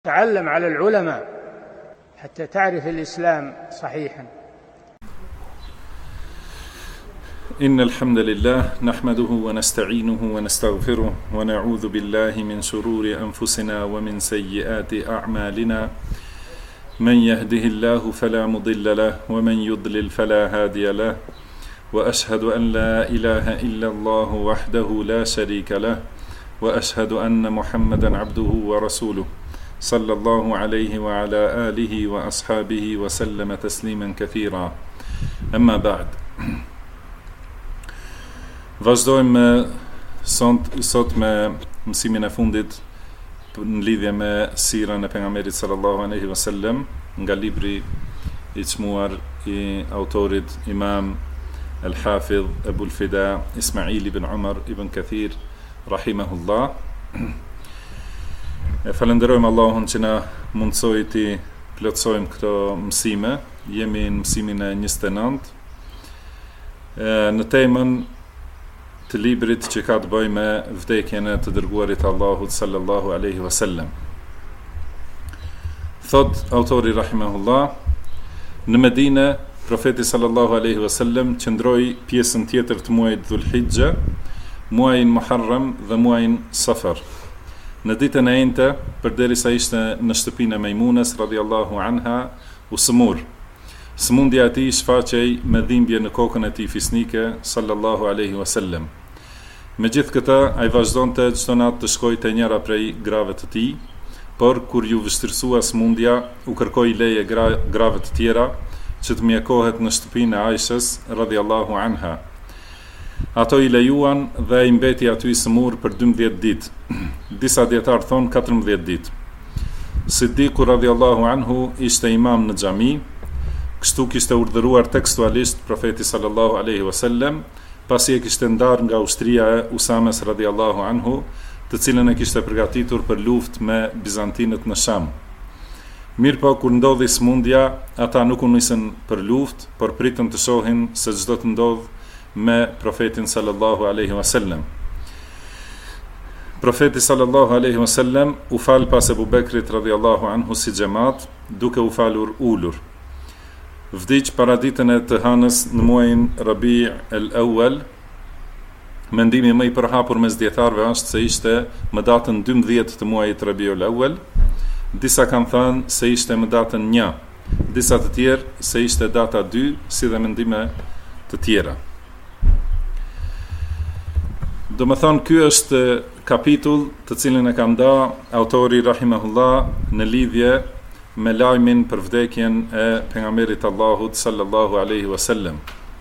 تعلم على العلماء حتى تعرف الإسلام صحيحا. إن الحمد لله نحمده ونستعينه ونستغفره ونعوذ بالله من شرور أنفسنا ومن سيئات أعمالنا من يهده الله فلا مضل له ومن يضلل فلا هادي له وأشهد أن لا إله إلا الله وحده لا شريك له وأشهد أن محمدا عبده ورسوله صلى الله عليه وعلى آله وأصحابه وسلم تسليما كثيرا. أما بعد. Vazhdojmë sot me mësimin e fundit në lidhje me sirën e pejgamberit sallallahu alaihi wasallam nga libri i çmuar i autorit Imam Al-Hafidh Abu al-Fida Ismail ibn Umar ibn Kathir rahimahullah. Falenderojmë Allahun që na mundsoi të plotësojmë këto mësime. Jemi në mësimin e 29 në temën të librit që ka të bëjë me vdekjen e të dërguarit Allahut sallallahu alaihi wasallam. Thot autori rahimahullah, në Medinë profeti sallallahu alaihi wasallam qëndroi pjesën tjetër të muajit Dhulhijja, muajin Muharram dhe muajin Safar. Në ditën e njëjtë, përderisa ishte në shtëpinë e Mejmunës radhiyallahu anha, u sëmur. Sëmundja e tij shfaqej me dhimbje në kokën e tij fisnike sallallahu alaihi wasallam. Megjithë këtë, ai vazhdonte çdo natë të shkojë te njëra prej grave të tij, por kur ju vështirësua sëmundja, u kërkoi leje grave të tjera që të mjekohet në shtëpinë e Aishës radhiyallahu anha. Ato i lejuan dhe i mbeti aty sëmur për 12 ditë. Disa dietar thon 14 ditë. Siddiku radhiyallahu anhu ishte imam në xhami, kështu kishte urdhëruar tekstualisht profeti sallallahu alaihi wasallam, pasi e kishte ndarë nga ushtria e Usames radhiyallahu anhu, të cilën e kishte përgatitur për luftë me bizantinët në Sham. Mirëpo kur ndodhi smundja, ata nuk u nisën për luftë, por pritën të shohin se çdo të ndodh me profetin sallallahu alaihi wasallam. Profeti sallallahu alaihi wasallam u fal pas Abu Bekrit radhiyallahu anhu si xhamat, duke u falur ulur. Vdiq para ditën e të hënës në muajin Rabi' al-Awwal. Mendimi më i përhapur mes dietarëve është se ishte më datën 12 të muajit Rabi' al-Awwal. Disa kanë thënë se ishte më datën 1, disa të tjerë se ishte data 2, si dhe mendime të tjera. Do më thonë, ky është kapitull të cilin e ka nda autori rahimahullah në lidhje me lajmin për vdekjen e pejgamberit Allahut sallallahu alaihi wasallam.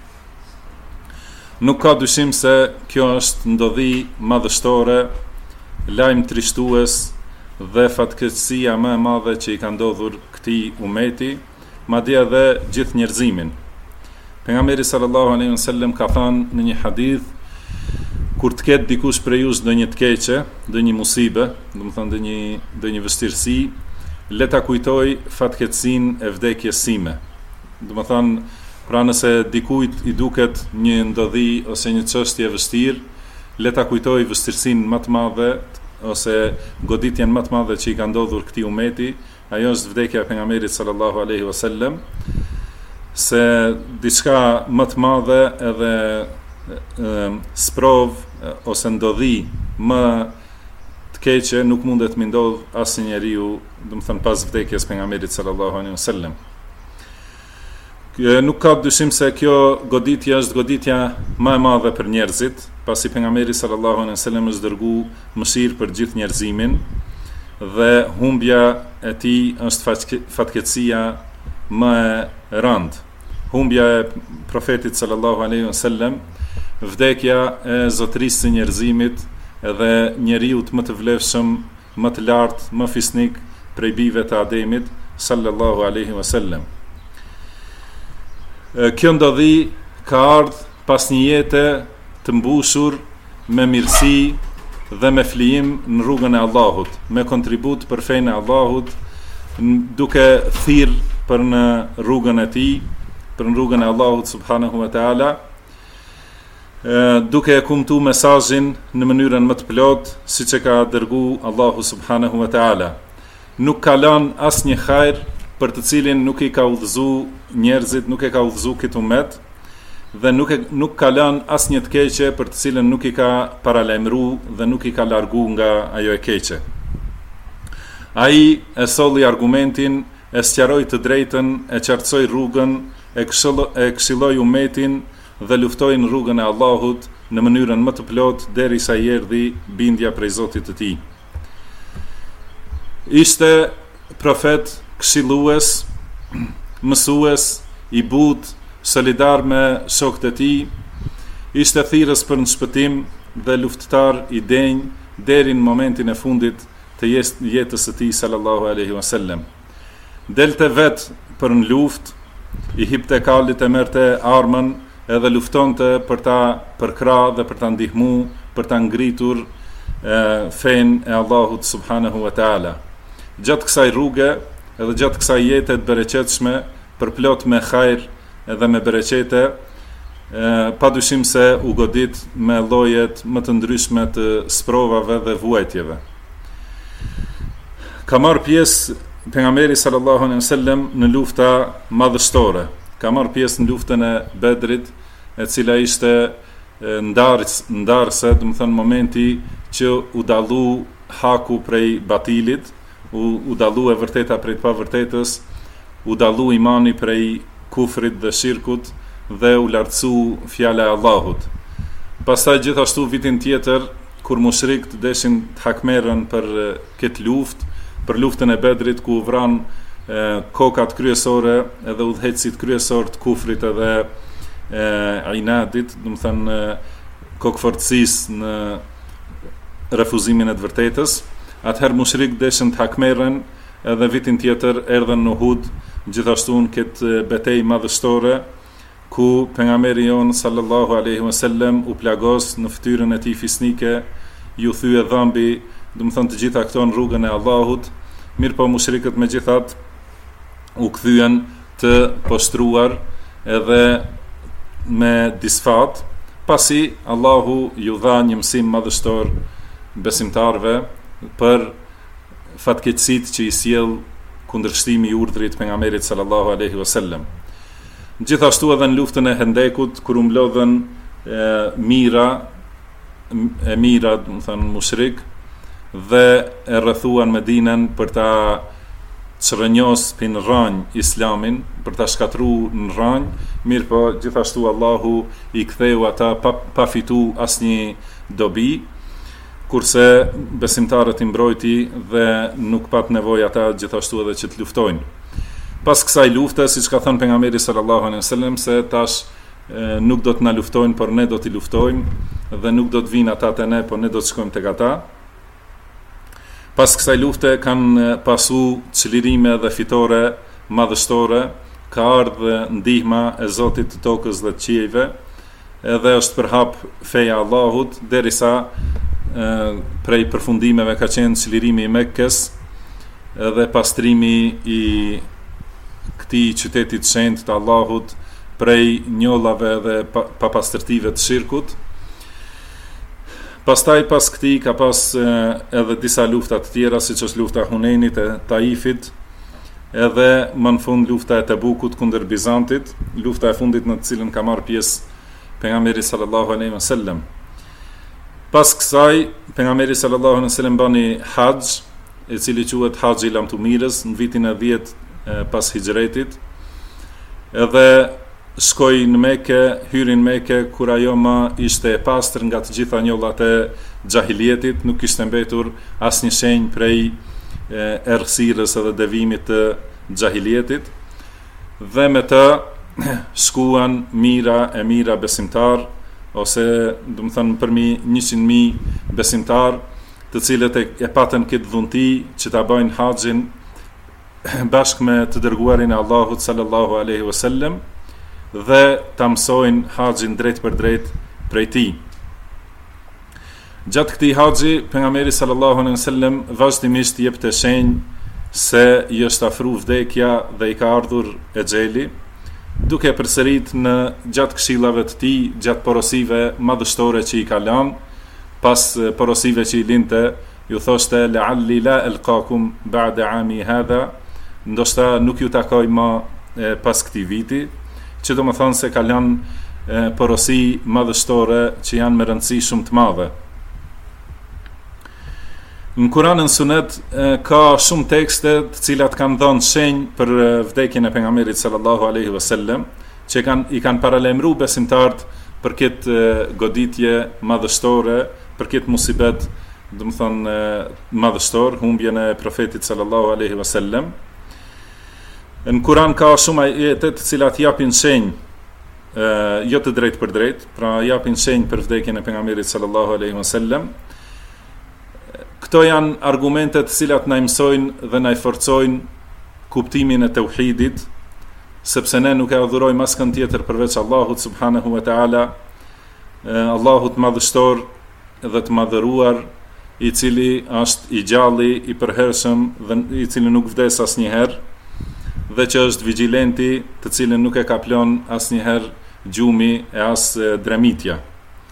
Nuk ka dyshim se kjo është ndodhi madhështore, lajm trishtues dhe fatkeqësia më e madhe që i ka ndodhur këtij umeti, madje edhe gjithë njerëzimin. Pejgamberi sallallahu alaihi wasallam ka thënë në një hadith, kur të ketë dikush prej jush ndonjë të keqe, ndonjë musibe, do të thonë ndonjë vështirësi, le ta kujdoj fatkeqësinë e vdekjes sime. Do të thonë, pra nëse dikujt i duket një ndodhi ose një çështje e vështirë, le ta kujdoj vështirësinë më të madhe ose goditjen më të madhe që i ka ndodhur këtij umeti, ajo është vdekja e pejgamberit sallallahu alaihi wasallam, se diçka më të madhe edhe sprov ose ndodhi më të keqe nuk mundet më ndodh asnjë njeriu, do të thënë pas vdekjes pejgamberit sallallahu alaihi wasallam. Nuk ka dyshim se kjo goditje është goditja më e madhe për njerëzit, pasi pejgamberi sallallahu alaihi wasallam është dërguar mëshirë për gjithë njerëzimin dhe humbja e tij është fatkeqësia më e rëndë. Humbja e profetit sallallahu alaihi wasallam, vdekja e zotërisë së njerëzimit edhe njeriu më të vlefshëm, më të lartë, më fisnik prej bijve të Ademit sallallahu alaihi wasallam. Kjo ndodhi ka ardhur pas një jete të mbushur me mirësi dhe me flijim në rrugën e Allahut, me kontribut për fenë e Allahut, duke thirrë për në rrugën e tij, për në rrugën e Allahut subhanahu wa taala, duke e kumtu mesazhin në mënyrën më të plot, siç e ka dërguar Allahu subhanahu wa taala. nuk ka lënë asnjë hajër për të cilin nuk i ka udhëzuar njerëzit, nuk e ka udhëzuar këtë umet, dhe nuk ka lënë asnjë të keqe për të cilën nuk i ka paralajmëruar dhe nuk i ka larguar nga ajo e keqe. Ai e solli argumentin, e sqaroi të drejtën, e qartësoi rrugën, e këshilloi umetin dhe luftoi në rrugën e Allahut në mënyrën më të plotë derisa i erdhi bindja prej Zotit të tij. Ishte profet, këshillues, mësues, i butë, solidar me shokët e tij, ishte thirrës për në shpëtim dhe luftëtar i denjë deri në momentin e fundit të jetës së tij sallallahu alaihi wasallam. Delte vet për në luftë, i hipte kalit, e merrte armën edhe luftonte për ta përkrah dhe për ta ndihmuar, për ta ngritur fenë e Allahut subhanahu wa taala. Gjatë kësaj rruge edhe gjatë kësaj jete të bereqetshme, përplot me hajër edhe me bereqete, padyshim se u godit me llojet më të ndryshme të sprovave dhe vuajtjeve. Ka marrë pjesë pejgamberi sallallahu alaihi wasallam në lufta madhështore. Ka marrë pjesë në luftën e Bedrit, e cila ishte ndarëse, do të thënë momenti që u dallu haku prej batilit, u dallu e vërteta prej të pavërtetës, u dallu imani prej kufrit dhe shirkut dhe u lartësu fjala e Allahut. Pastaj gjithashtu vitin tjetër, kur mushrikët deshin të hakmerën për këtë luftë, për luftën e Bedrit, ku u vran kokat kryesore edhe udhëheqësit kryesor të kufrit edhe inadit, do të thënë kokfortësisë në refuzimin e të vërtetës. Atëherë mushrikët deshin të hakmerën, edhe vitin tjetër erdhën në Uhud, gjithashtu në këtë betejë madhështore, ku pejgamberi jon sallallahu alaihi wasallam u plagos në fytyrën e tij fisnike, ju thye dhambi, do të thënë të gjitha këto në rrugën e Allahut, mirë po mushrikët megjithatë u kthyen të poshtruar edhe me disfat, pasi Allahu ju dha një mësim madhështor besimtarve për fatkeqësitë që i sjell kundërshtimi i urdhrit pejgamberit sallallahu alaihi wasallam. Gjithashtu edhe në luftën e Hendekut, kur u mlodhen mira, do të thënë mushrik, dhe e rrethuan Medinën për ta çrënjos pin rranj islamin, për ta shkatruar në rranj, mirë po gjithashtu Allahu i ktheu ata pa fitu asnjë dobi, kurse besimtarët i mbrojti dhe nuk pat nevojë ata gjithashtu edhe që të luftojnë. Pas kësaj lufte, siç ka thënë pejgamberi sallallahu alaihi wasallam, se tash nuk do të na luftojnë, por ne do t'i luftojmë, dhe nuk do të vinë ata te ne, por ne do të shkojmë tek ata. Pas kësaj lufte kanë pasu çlirime dhe fitore madhështore, ka ardhur ndihma e Zotit të tokës dhe të qiejve, edhe është përhap feja e Allahut, derisa prej përfundimeve ka qenë çlirimi i Mekkës edhe pastrimi i këtij qytetit shenjtë të Allahut prej njollave dhe papastërtive të shirkut. Pastaj pas këtij ka pas edhe disa lufta të tjera, siç është lufta e Hunenit, e Taifit, edhe më në fund lufta e Tebukut kundër Bizantit, lufta e fundit në të cilën ka marrë pjesë pejgamberi sallallahu alaihi wasallam. Pas kësaj, pejgamberi sallallahu alaihi wasallam bani haxh, i cili quhet Haxhi i Lamtumirës, në vitin e 10 pas hijretit, edhe shkoi në Mekë, hyri në Mekë kur ajo më ishte e pastër nga të gjitha njollat e xahilietit, nuk kishte mbetur asnjë shenjë prej errësirës edhe devimit të xahilietit, dhe me të shkuan mira besimtar, ose do të thënë përmi 100.000 besimtar, të cilët e patën këtë dhunti që ta bëjnë haxhin bashkë me të dërguarin e Allahut sallallahu alaihi wasallam, dhe ta mësojnë haxhin drejt për drejt prej tij. Gjatë këtij haxhi, pejgamberi sallallahu alaihi wasallam vazhdimisht jepte shenjë se i është afruar vdekja dhe i ka ardhur exheli, duke përsërit në gjatë këshillave të tij, gjatë porosive madhështore që i ka lënë, pas porosive që i linte ju thoshte la'alli la alqakum ba'da 'ami hadha, ndoshta nuk ju takoj më pas këtij viti, që do më thonë se ka lënë porosi madhështore që janë me rëndësi shumë të madhe. Në Kur'anin Sunet ka shumë tekste të cilat kanë dhënë shenjë për vdekjen e pejgamberit sallallahu alaihi wasallam, që i kanë paralajmëruar besimtarët për këtë goditje madhështore, për këtë musibet, do të thonë madhështor, humbjen e profetit sallallahu alaihi wasallam. Në Kur'an ka shumë ajete të cilat japin shenjë, jo të drejtë për drejtë, pra japin shenjë për vdekjen e pejgamberit sallallahu alaihi wasallam. Këto janë argumentet të cilat na mësojnë dhe na forcojnë kuptimin e tauhidit, sepse ne nuk e adhurojmë askën tjetër përveç Allahut subhanahu wa taala, Allahut madhështor dhe të madhëruar, i cili është i gjalli, i përhershëm dhe i cili nuk vdes asnjëherë, dhe që është vigjilenti, të cilin nuk e ka plon asnjëherë gjumi e as dremitja.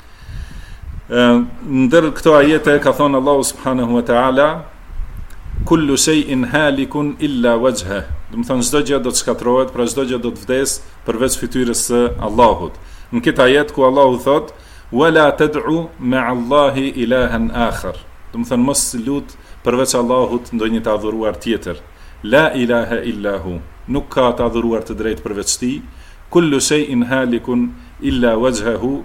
Ndër këto ajete ka thonë Allahu subhanahu wa taala, kullu shay'in halikun illa wajha. Do të thonë çdo gjë do të shkatërrohet, pra çdo gjë do të vdes përveç fytyrës së Allahut. Në këtë ajet ku Allahu thot wala tad'u ma'a Allahi ilahan akhar. Do të thonë mos lut përveç Allahut ndonjë të adhuruar tjetër. La ilaha illa hu. Nuk ka të adhuruar të drejtë përveç tij. Kullu shay'in halikun illa wajhahu.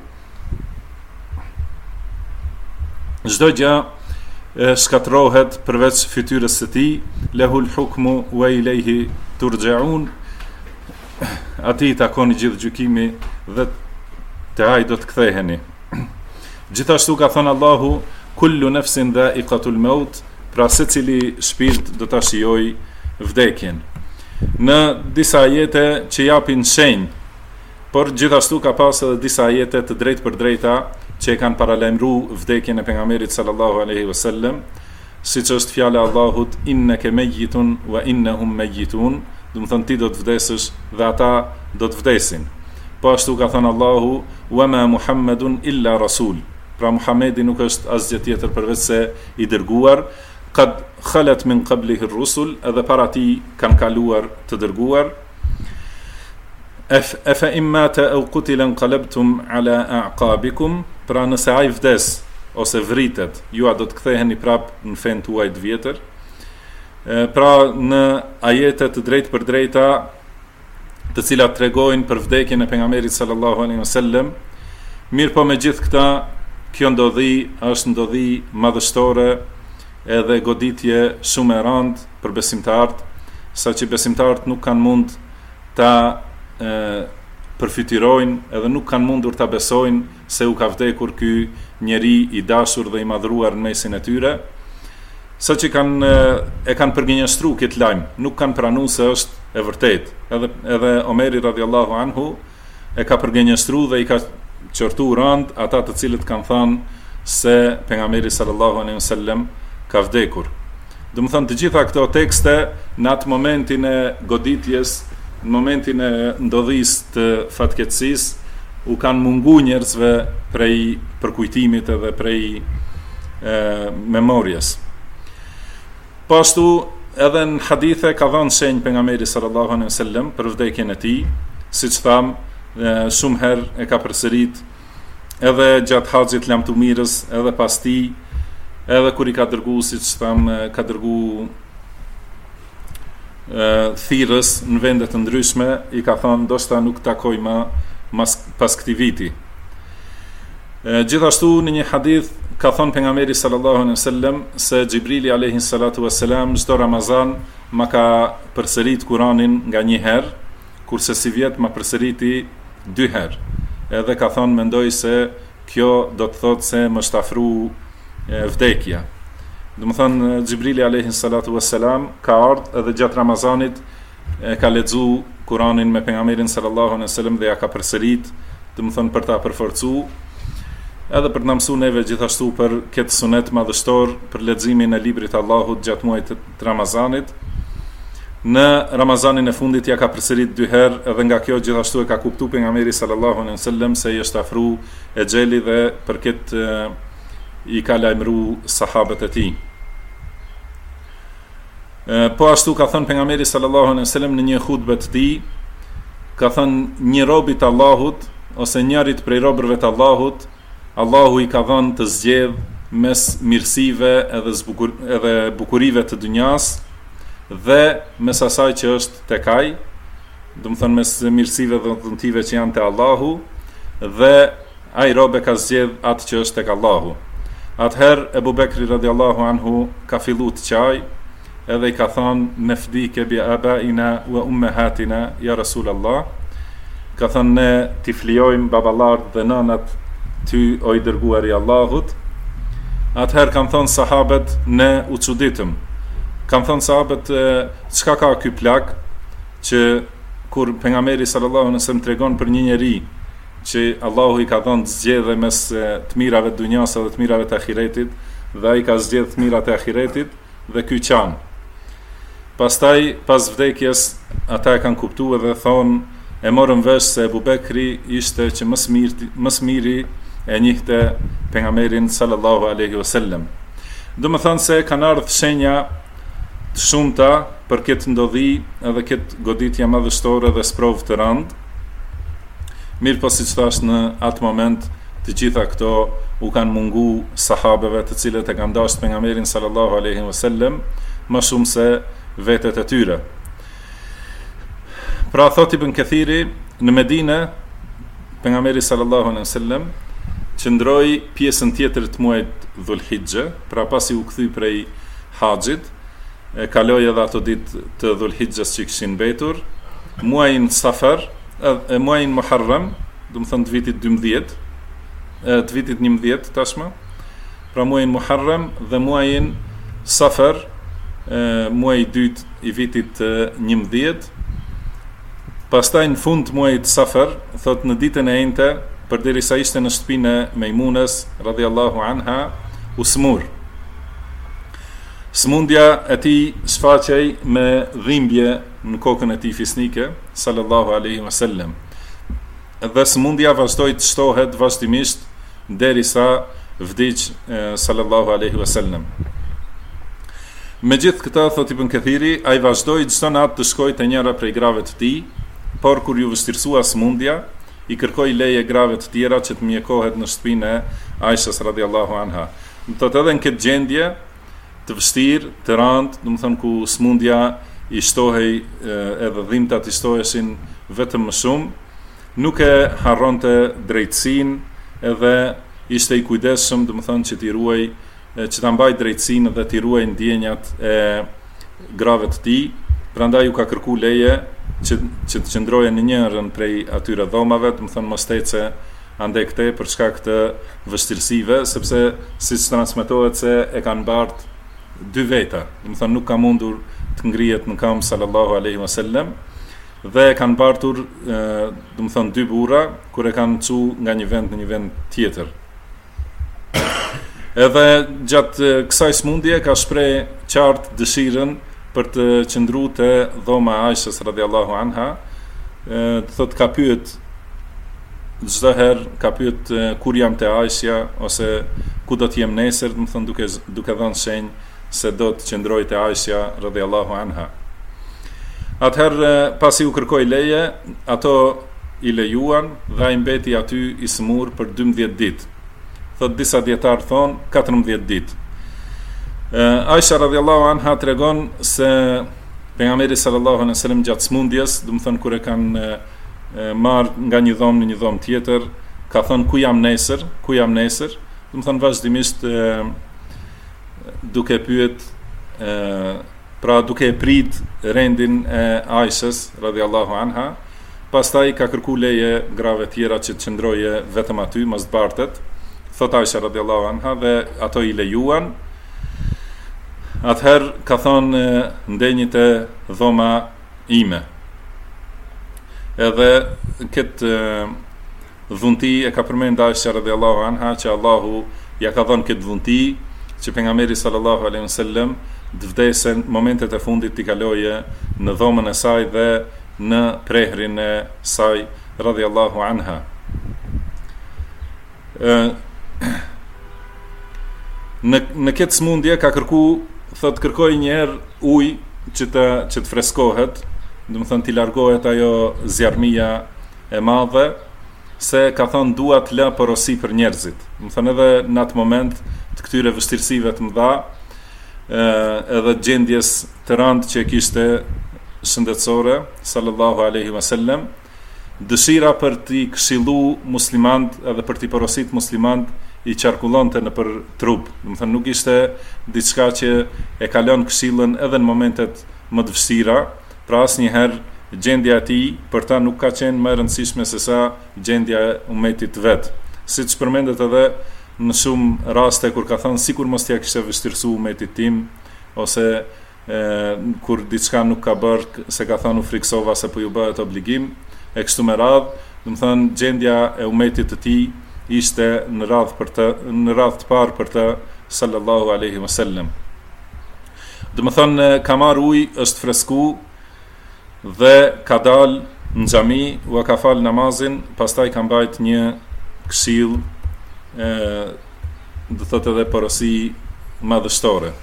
Çdo gjë shkatërrohet përveç fytyrës së tij, lahul hukmu wa ilayhi turja'un. Atij takon gjithë gjykimi dhe te ai do të ktheheni. Gjithashtu ka thënë Allahu, kullu nafsin dha'iqatul maut, pra secili shpirt do ta shijojë vdekjen. Në disa ajete që japin shenjë, por gjithashtu ka pas edhe disa ajete të drejtë për drejta që e kanë paralajmëruar vdekjen e pejgamberit sallallahu alaihi wasallam, siç është fjala e Allahut innaka mayyitun wa innahum mayyitun, do të thonë ti do të vdesësh dhe ata do të vdesin. Po ashtu ka thënë Allahu wama Muhammadun illa rasul, pra Muhamedi nuk është asgjë tjetër përveç se i dërguar, qad khalat min qablihi ar-rusul, edhe para tij kanë kaluar të dërguar. Afa immata aw qutila inqalabtum ala a'qabikum, pra nëse ai vdes ose vritet, ju do të ktheheni prap në fen tuaj të vjetër. Pra në ajete të drejtë për drejta, të cilat tregojnë për vdekjen e pejgamberit sallallahu alaihi wasallam, mirë po me gjithë këta, kjo ndodhi është ndodhi madhështore edhe goditje shumë e rëndë për besimtarët, saqë besimtarët nuk kanë mund ta përfitirojnë edhe nuk kanë mundur ta besojnë se u ka vdekur ky njeri i dashur dhe i madhruar në mesin e tyre, saqë e kanë përgjigjëstruar këtë lajm, nuk kanë pranuar se është e vërtetë. Edhe Omeri radhiyallahu anhu e ka përgjigjëstruar dhe i ka qortuar rënd ata të cilët kanë thënë se pejgamberi sallallahu alaihi wasallam ka vdekur. Do të thonë të gjitha këto tekste në atë momentin e goditjes, në momentin e ndodhisë të fatkeqësisë, u kanë mungu njerëzve prej përkujtimit edhe prej memorjes. Po ashtu edhe në hadithe ka dhënë shenjë pejgamberi sallallahu alaihi wasallam për vdekjen e tij, siç tham, shumë herë e ka përsërit edhe gjatë haxhit lamtumirës, edhe pas tij, edhe kur i ka dërguar, siç tham, ka dërguar thirrës në vende të ndryshme, i ka thënë ndoshta nuk takoj më pas këtij viti. Gjithashtu në një hadith ka thënë pejgamberi sallallahu alaihi wasallam se Xhibrili alayhi salatu wassalam çdo Ramazan ma ka përsërit Kur'anin nga një herë, kurse si vjet ma përsëriti 2 herë. Edhe ka thënë mendoj se kjo do të thotë se më shtafru vdekja. Do të thonë Xhibrili alayhi salatu wassalam ka ardhur edhe gjatë Ramazanit ka lexuar Kur'anin me pejgamberin sallallahu alaihi wasallam dhe ja ka përsërit, do të thonë për ta përforcuar, edhe për të na mësuar neve gjithashtu për këtë sunet madhështor për leximin e librit të Allahut gjatë muajit të Ramazanit. Në Ramazanin e fundit ja ka përsërit 2 herë, edhe nga kjo gjithashtu e ka kuptuar pejgamberi sallallahu alaihi wasallam se i është afruar exheli dhe për këtë i ka lajmëruar sahabët e tij. Po ashtu ka thënë pejgamberi sallallahu alaihi wasallam në një hutbë të tij, ka thënë një robi të Allahut ose njërit prej robërve të Allahut, Allahu i ka dhënë të zgjedh mes mirësive edhe bukurive të dunjas dhe mes asaj që është tek ai, do të thënë mes mirësive dhe dhuntive që janë te Allahu, dhe ai robe ka zgjedh atë që është tek Allahu. Atëherë Ebu Bekri radiallahu anhu ka fillu të qaj, edhe i ka thonë nefdike bi abaina wa ummehatina ja Rasulallah, ka thonë ne t'i flijojmë babalart dhe nënat ty o i dërguar i Allahut. Atëherë kanë thonë sahabet ne u çuditëm. Kanë thonë sahabet çka ka ky plak që kur pejgamberi sallallahu alaihi wasallam tregon për një njeri që Allahu i ka dhënë zgjedhje mes të mirave të dunjas dhe të mirave të ahiretit, dhe ai ka zgjedhur të mirat e ahiretit dhe ky qan. Pastaj pas vdekjes ata e kanë kuptuar dhe thonë e morën vesh se Ebu Bekri ishte që më miri e njihte pejgamberin sallallahu alaihi wasallam. Do të thonë se kanë ardhur shenja të shumta për këtë ndodhi edhe këtë goditje madhështore dhe sprovë të rëndë. Mirë po siç thash në atë moment të gjitha këto u kanë mungu sahabeve të cilët e kanë dashur pejgamberin sallallahu alaihi wasallam më shumë se vetet e tyre. Pra thot Ibn Kathiri, në Medinë pejgamberi sallallahu alaihi wasallam qëndroi pjesën tjetër të muajit Dhulhijhe, pra pasi u kthy prej haxhit, e kaloi edhe ato ditë të Dhulhijhes që kishin mbetur, muajin Safar, muajin Muharram, do të thënë të vitit 12, të vitit 11 tashmë, pra muajin Muharram dhe muajin Safar, muaji i dytë i vitit 11. Pastaj në fund të muajit Safar, thot në ditën e njëjtë, përderisa ishte në shtëpinë e Mejmunës radhiyallahu anha, u smur. Smundja e tij shfaqej me dhimbje në kokën e tij fisnike sallallahu alaihi wasallam. Dhe smundja vazhdoi të shtohet vazhdimisht derisa vdiq sallallahu alaihi wasallam. Me gjithë këta, thot Ibn Kathiri, ai vazhdoi çdo natë të shkojë te njëra prej grave të tij, por kur ju vështirësua smundja, i kërkoi leje grave të tjera që të mjekohet në shtëpinë e Aishës radhiyallahu anha. Do të thotë edhe në këtë gjendje të vështirë, të rëndë, do të thonë ku smundja i shtohej edhe dhimbtat i shtoheshin vetëm më shumë, nuk e harronte drejtësinë edhe ishte i kujdesshëm, do të thonë që t'i ruaj, që ta mbaj drejtësinë dhe t'i ruaj ndjenjat e grave të tij. Prandaj u ka kërku leje që të qëndroje në njërën prej atyre dhomave, do të thonë mos tece ande këte për shkak të vështirësive, sepse siç transmetohet se e kanë bart dy veta, do të thonë nuk ka mundur të ngrihet në kam sallallahu alaihi wasallam, dhe e kanë bartur do të thonë dy burra kur e kanë çu nga një vend në një vend tjetër. Edhe gjatë kësaj smundje ka shpreh qartë dëshirën për të qëndruar te dhoma e Aishës radhiyallahu anha, thotë ka pyet çdo herë, ka pyet kur jam te Aisha ose ku do të jem nesër, do të thonë duke dhënë shenjë se do të qëndroj te Aisha radhiyallahu anha. Atëherë pasi u kërkoi leje, ato i lejuan dhe ai mbeti aty i smur për 12 ditë. Thot disa dietar thon 14 ditë. Aisha radhiyallahu anha tregon se pejgamberi sallallahu alaihi wasallam gjatë smundjes, do të thon kur e kanë marr nga një dhomë në një dhomë tjetër, ka thon ku jam nesër, do të thon vazhdimisht duke pyet, pra duke prit rendin e Aishës radhiyallahu anha. Pastaj ka kërku leje grave tjera që të qëndroje vetëm aty, mos të bartet. Thot Aisha radhiyallahu anha dhe ato i lejuan. Atëherë ka thonë ndenjit e dhoma ime. Edhe këtë dhunti e ka përmend Aisha radhiyallahu anha që Allahu ja ka dhënë këtë dhunti që pejgamberi sallallahu alaihi wasallam të vdesën momentet e fundit t'i kaloje në dhomën e saj dhe në prehrin e saj radhiyallahu anha. Në këtë smundje ka kërku, thot kërkoi një herë ujë që të freskohet, do të thënë t'i largohet ajo zjarmia e madhe, se ka thënë dua të lë porosi për njerëzit. Do të thënë edhe në atë moment të këtyre vështirësive të mëdha, edhe gjendjes të rëndë që kishte shëndetësore sallallahu alaihi wasallam, dëshira për t'i këshillu muslimant edhe për t'i porosit muslimant i qarkullonte në për trup. Do të thënë nuk ishte diçka që e kalon këshillën edhe në momentet më të vështira, pra asnjëherë gjendja e tij për ta nuk ka qenë më e rëndësishme se sa gjendja e umetit vet. Siç përmendet edhe në shumë raste kur ka thënë sikur mos t'ia kishte vështirësuar umetit tim, ose kur diçka nuk ka bërë, se ka thënë u friksova se po ju bëhet obligim, e kështu me radhë. Do të thënë gjendja e umetit të tij ishte në radhë të parë për të sallallahu alaihi wasallam. Do të thënë ka marr ujë, është fresku dhe ka dalë në xhami, u ka fal namazin, pastaj ka mbajt një këshill, do thotë edhe porosi madhështore.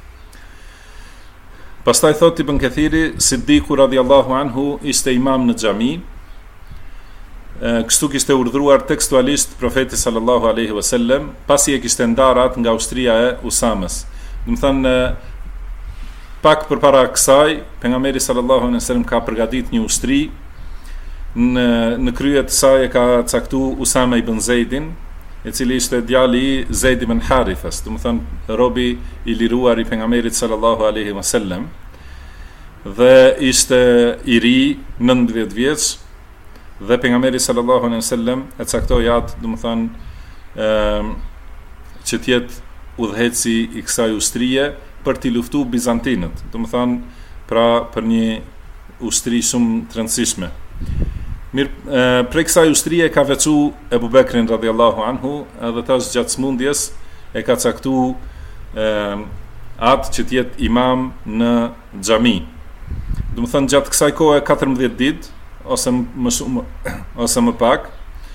Pastaj thot Ibn Kathiri, Siddiku radhiyallahu anhu ishte imam në xhami. Kështu kishte urdhëruar tekstualisht profeti sallallahu alaihi wasallam, pasi e kishte ndarë nga ushtria e Usamës. Do të thënë pak përpara kësaj, pejgamberi sallallahu alaihi wasallam ka përgatitur një ushtri, në krye të saj e ka caktuar Usama ibn Zeidin, i cili ishte djali i Zeid ibn Harithas, do të thënë robi i liruar i pejgamberit sallallahu alaihi wasallam, dhe ishte i ri, 19 vjeç, dhe pejgamberi sallallahu alaihi wasallam e caktoi atë, do të thënë që të jetë udhëheci i kësaj ushtrie për t'i luftuar bizantinët, do të thënë pra për një ushtri shumë të rëndësishme. Prej kësaj ushtrie ka veçu Ebu Bekrin radhiyallahu anhu, edhe tash gjatë smundjes e ka caktuar atë që të jetë imam në xhami. Do të thënë gjatë kësaj kohe 14 ditë ose më shumë ose më pak,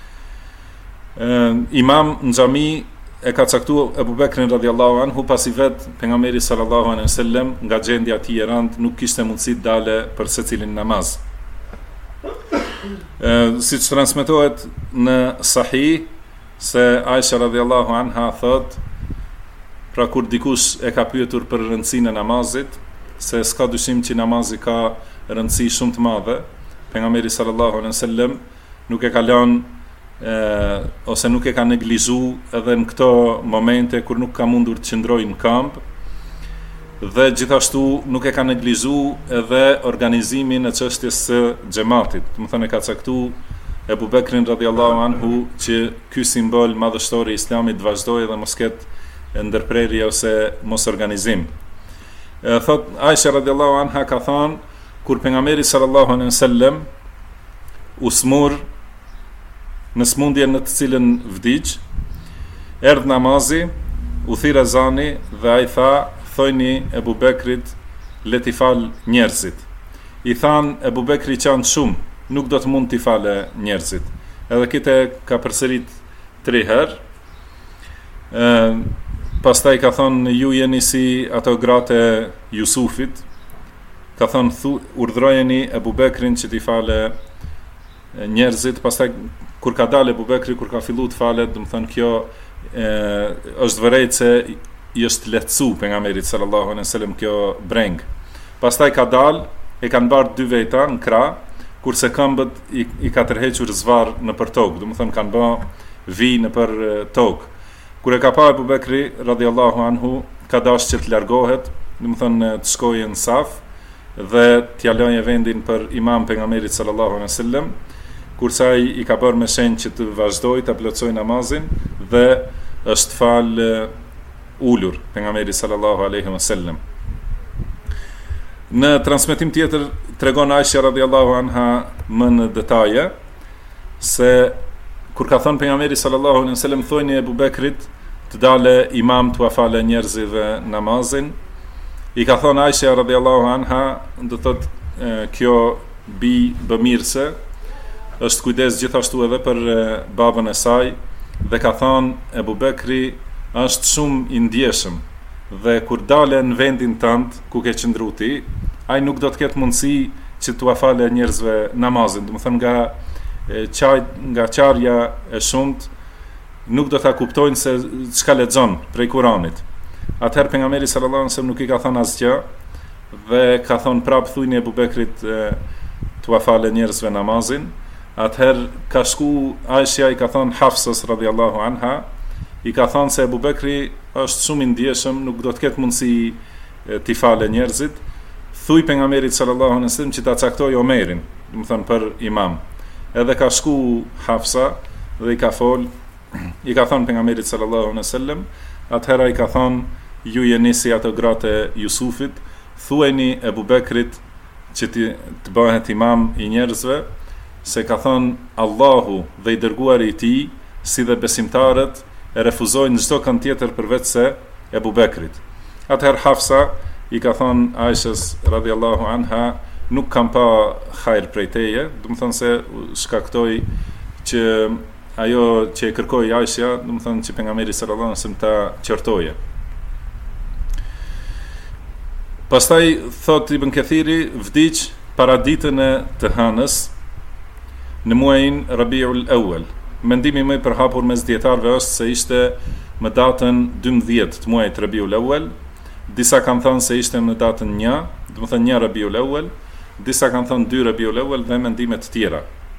imam në xhami e ka caktuar Ebu Bekrin radhiyallahu anhu, pasi vet pejgamberi sallallahu alaihi wasallam nga gjendja e tij e rëndë nuk kishte mundësi të dalë për secilin namaz. Si që transmetohet në Sahih, se Aisha radhiyallahu anha thot, pra kur dikush e ka pyetur për rëndësinë e namazit, se s'ka dyshim që namazi ka rëndësi shumë të madhe, pejgamberi sallallahu alaihi wasallam nuk e ka lënë ose nuk e ka neglizhuar edhe në këto momente kur nuk ka mundur të qëndrojë në kamp, dhe gjithashtu nuk e ka neglizhuar edhe organizimin e çështjes së xhamatit. Do të thënë ka caktuar Ebu Bekrin radhiyallahu anhu që ky simbol madhështor i Islamit vazhdojë dhe mos ketë ndërprerje ose mos organizim. Thot Aisha radhiyallahu anha ka thënë, kur pejgamberi sallallahu alaihi wasallam u smur në smundjen në të cilën vdiq, erdh namazi, u thirr ezani dhe ai tha, thojni Ebu Bekrit le t'i fal njerëzit. I than Ebu Bekri qanë shumë, nuk do të mund t'i fale njerëzit. Edhe kite ka përsërit 3 herë. Pastaj ka thonë, ju jeni si ato gratë e Jusufit. Ka thonë, urdhrojeni Ebu Bekrin që t'i fale njerëzit. Pastaj kur ka dalë Ebu Bekri, kur ka fillu të falet, do të thonë kjo është vërejt se i është lehtësu pejgamberit sallallahu alaihi wasallam kjo breng. Pastaj ka dalë, e kanë bardh 2 veta në krah, kurse këmbët i ka tërhequr zvarr në për tokë, do të thonë kanë bë vi në për tokë. Kur e ka pa Ebu Bekri radhiyallahu anhu, ka dashur që të largohet, do të thonë të shkojë në saf dhe t'ia lënë vendin për imam pejgamberit sallallahu alaihi wasallam, kurse ai i ka bërë me shenjë që të vazhdojë të plotësojë namazin dhe është fal ulur pejgamberi sallallahu alaihi wasallam. Në transmetim tjetër tregon Aisha radhiyallahu anha më në detaje se kur ka thënë pejgamberi sallallahu alaihi wasallam, thojni Ebu Bekrit të dalë imam t'u falë njerëzve namazin, i ka thënë Aisha radhiyallahu anha, do thotë kjo bëmirëse është kujdes gjithashtu edhe për babën e saj, dhe ka thënë Ebu Bekri është shumë i ndjeshëm, dhe kur dale në vendin tënd ku ke qëndru ti, ai nuk do të ketë mundësi që t'ua falë njerëzve namazin. Do të thonë nga qarja e shumt nuk do ta kuptojnë se çka lexon prej Kuranit. Atëherë pejgamberi sallallahu alajhi wasallam nuk i ka thënë asgjë dhe ka thonë prap thujni Ebu Bekrit t'ua falë njerëzve namazin. Atëherë ka shku Aisha i ka thonë Hafsës radhiyallahu anha, i ka thonë se Ebu Bekri është shumë i ndjeshëm, nuk do të ketë mundësi t'i falë njerëzit. Thuj pejgamberit sallallahu alajhi wasallam që ta caktoj Omerin, do të thonë për imam. Edhe ka shku Hafsa dhe i ka thonë pejgamberit sallallahu alajhi wasallam, atëherë i ka thonë ju jeni si ato gratë e Jusufit, thuajni Ebu Bekrit që të bëhet imam i njerëzve, se ka thonë Allahu dhe i dërguari i tij, si dhe besimtarët, e refuzojnë çdo kënd tjetër përveç se Ebu Bekrit. Atëherë Hafsa i ka thonë Aishës radhiyallahu anha, nuk kam pa hajër prej teje, do të thonë se shkaktoi që ajo që e kërkoi Aisha, do të thonë që pejgamberi sallallahu alajhi wasallam ta qortoje. Pastaj thot Ibn Kathiri, vdiq para ditën e të hënës në muajin Rabiul Awwal. Mendimi më i përhapur mes dietarëve është se ishte më datën 12 të muajit Rabiul Awwal. Disa kanë thënë se ishte në datën 1, do të thonë 1 Rabiul Awwal, disa kanë thënë 2 Rabiul Awwal dhe mendime të tjera.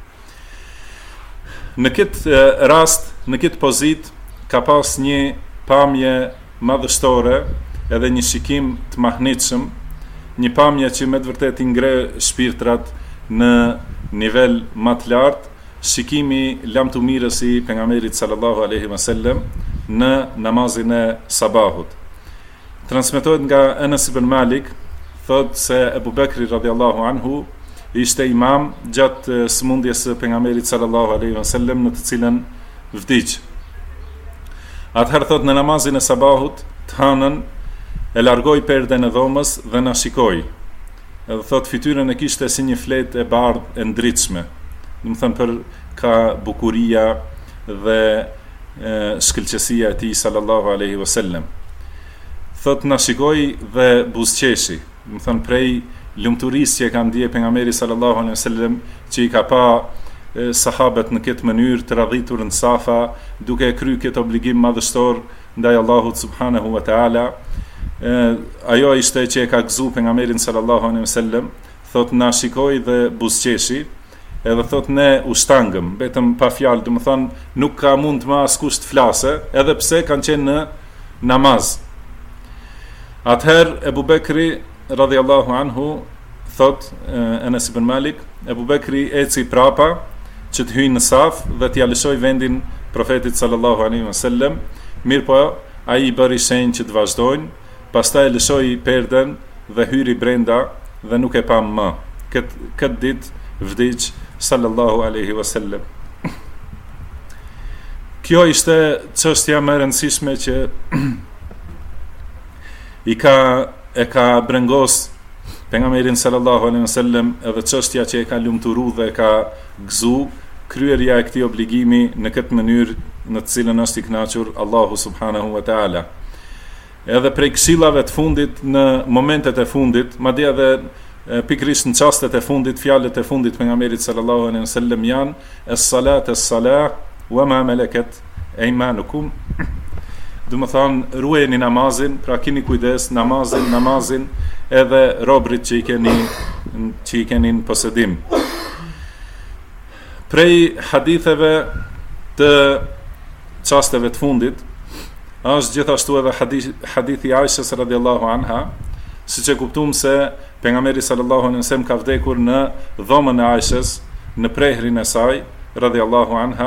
Në këtë rast, në këtë pozit, ka pas një pamje madhështore edhe një shikim të mahnitshëm, një pamje që me të vërtet i ngre shpirtrat në nivel më të lartë, shikimi lamtumirës i pejgamberit sallallahu alaihi wasallam në namazin e sabahut. Transmetohet nga Anas ibn Malik, thot se Ebu Bekri radhiyallahu anhu ishte imam gjatë sëmundjes së pejgamberit sallallahu alaihi wasallam në të cilën vdiq. Atëherë thot në namazin e sabahut të hënën e largoi perden e dhomës dhe na shikoi. Edhe thot fytyrën e kishte si një fletë e bardhë e ndritshme. Do të thënë për ka bukuria dhe shkëlqësia e tij sallallahu alaihi wasallam. Thot na shikoi dhe buzëqeshi, do të thënë prej lumturisë që ka ndje pejgamberi sallallahu alaihi wasallam që i ka pa sahabët në këtë mënyrë të radhitur në safa, duke kryer këtë obligim madhështor ndaj Allahut subhanahu wa taala. Ajo ishte që e ka gëzu pejgamberin sallallahu alaihi wasallam. Thot na shikoi dhe buzëqeshi, edhe thot ne u shtangëm, betëm pa fjalë, do të thonë nuk ka mund më askush të flase, edhe pse kanë qenë në namaz. Atëherë Ebu Bekri radhiyallahu anhu, thot Anas ibn Malik, Ebu Bekri eci prapa që të hyjë në saf dhe t'ia lëshoj vendin profetit sallallahu alaihi wasallam. Mirpo ai i bëri shenjë që të vazhdojnë, pastaj lëshoi perden dhe hyri brenda dhe nuk e pa më. Këtë ditë vdiq sallallahu alaihi wasallam. Kjo ishte çështja më e rëndësishme që e ka brengos pejgamberin sallallahu alaihi wasallam, edhe çështja që e ka lumturuar dhe e ka gëzu kryerja e këtij obligimi në këtë mënyrë në të cilën është i kënaqur Allahu subhanahu wa taala. Edhe prej këshillave të fundit në momentet e fundit, madje edhe pikërisht në çastet e fundit, fjalët e fundit pejgamberit sallallahu alaihi wasallam janë es-salat es-salah wa ma malakat aymanukum. Do të thonë ruajeni namazin, pra keni kujdes, namazin edhe robrit që i keni në posedim. Prej haditheve të çasteve të fundit është gjithashtu edhe hadithi Aishës radhiyallahu anha, siç e kuptuam se pejgamberi sallallahu alaihi wasallam ka vdekur në dhomën e Aishës, në prehrin e saj radhiyallahu anha.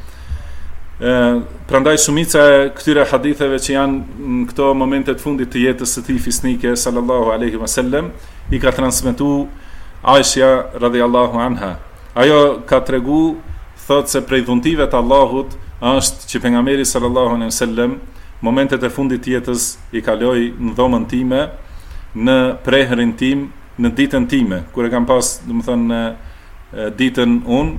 Prandaj shumica e këtyre haditheve që janë në këto momente të fundit të jetës së tij fisnike sallallahu alaihi wasallam i ka transmetuar Aisha radhiyallahu anha. Ajo ka tregu, thot se prej dhuntive të Allahut është që pejgamberi sallallahu alaihi wasallam momentet e fundit të jetës i kaloi në dhomën time, në prehrin tim, në ditën time, kur e kam pas, domethënë në ditën unë.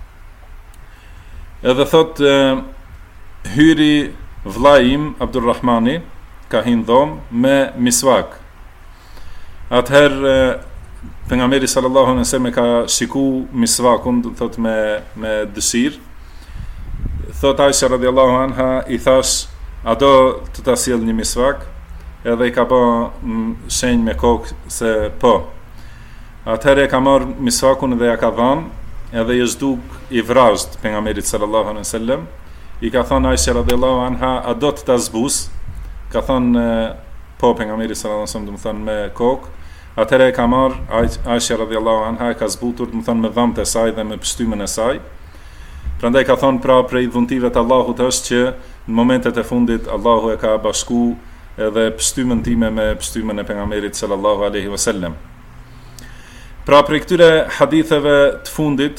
Edhe thot hyri vllai im Abdulrahmani ka hin dhomë me miswak. Atëherë pejgamberi sallallahu alaihi wasallam ka shiku misvakun, do thot me dëshirë. Thot Aisha radhiyallahu anha, i thash, a do të ta sjell një misvak? Edhe i ka bë shenjë me kokë se po. Atëherë ka marr misvakun dhe ja ka dhënë, edhe i zhduk i vrazhd pejgamberit sallallahu alaihi wasallam. I ka thënë Aisha radhiyallahu anha, a do të ta zbus? Ka thënë po, pejgamberi sallallahu alaihi wasallam, do të thonë me kokë. Atëherë ka marr Aisha radhiyallahu anha, ka zbutur, do të thonë me dhëmbët e saj dhe me pështymën e saj. Prandaj ka thonë, pra prej dhuntive të Allahut është që në momentet e fundit Allahu e ka bashku edhe pështymën time me pështymën e pejgamberit sallallahu alaihi wasallam. Pra prej këtyre haditheve të fundit,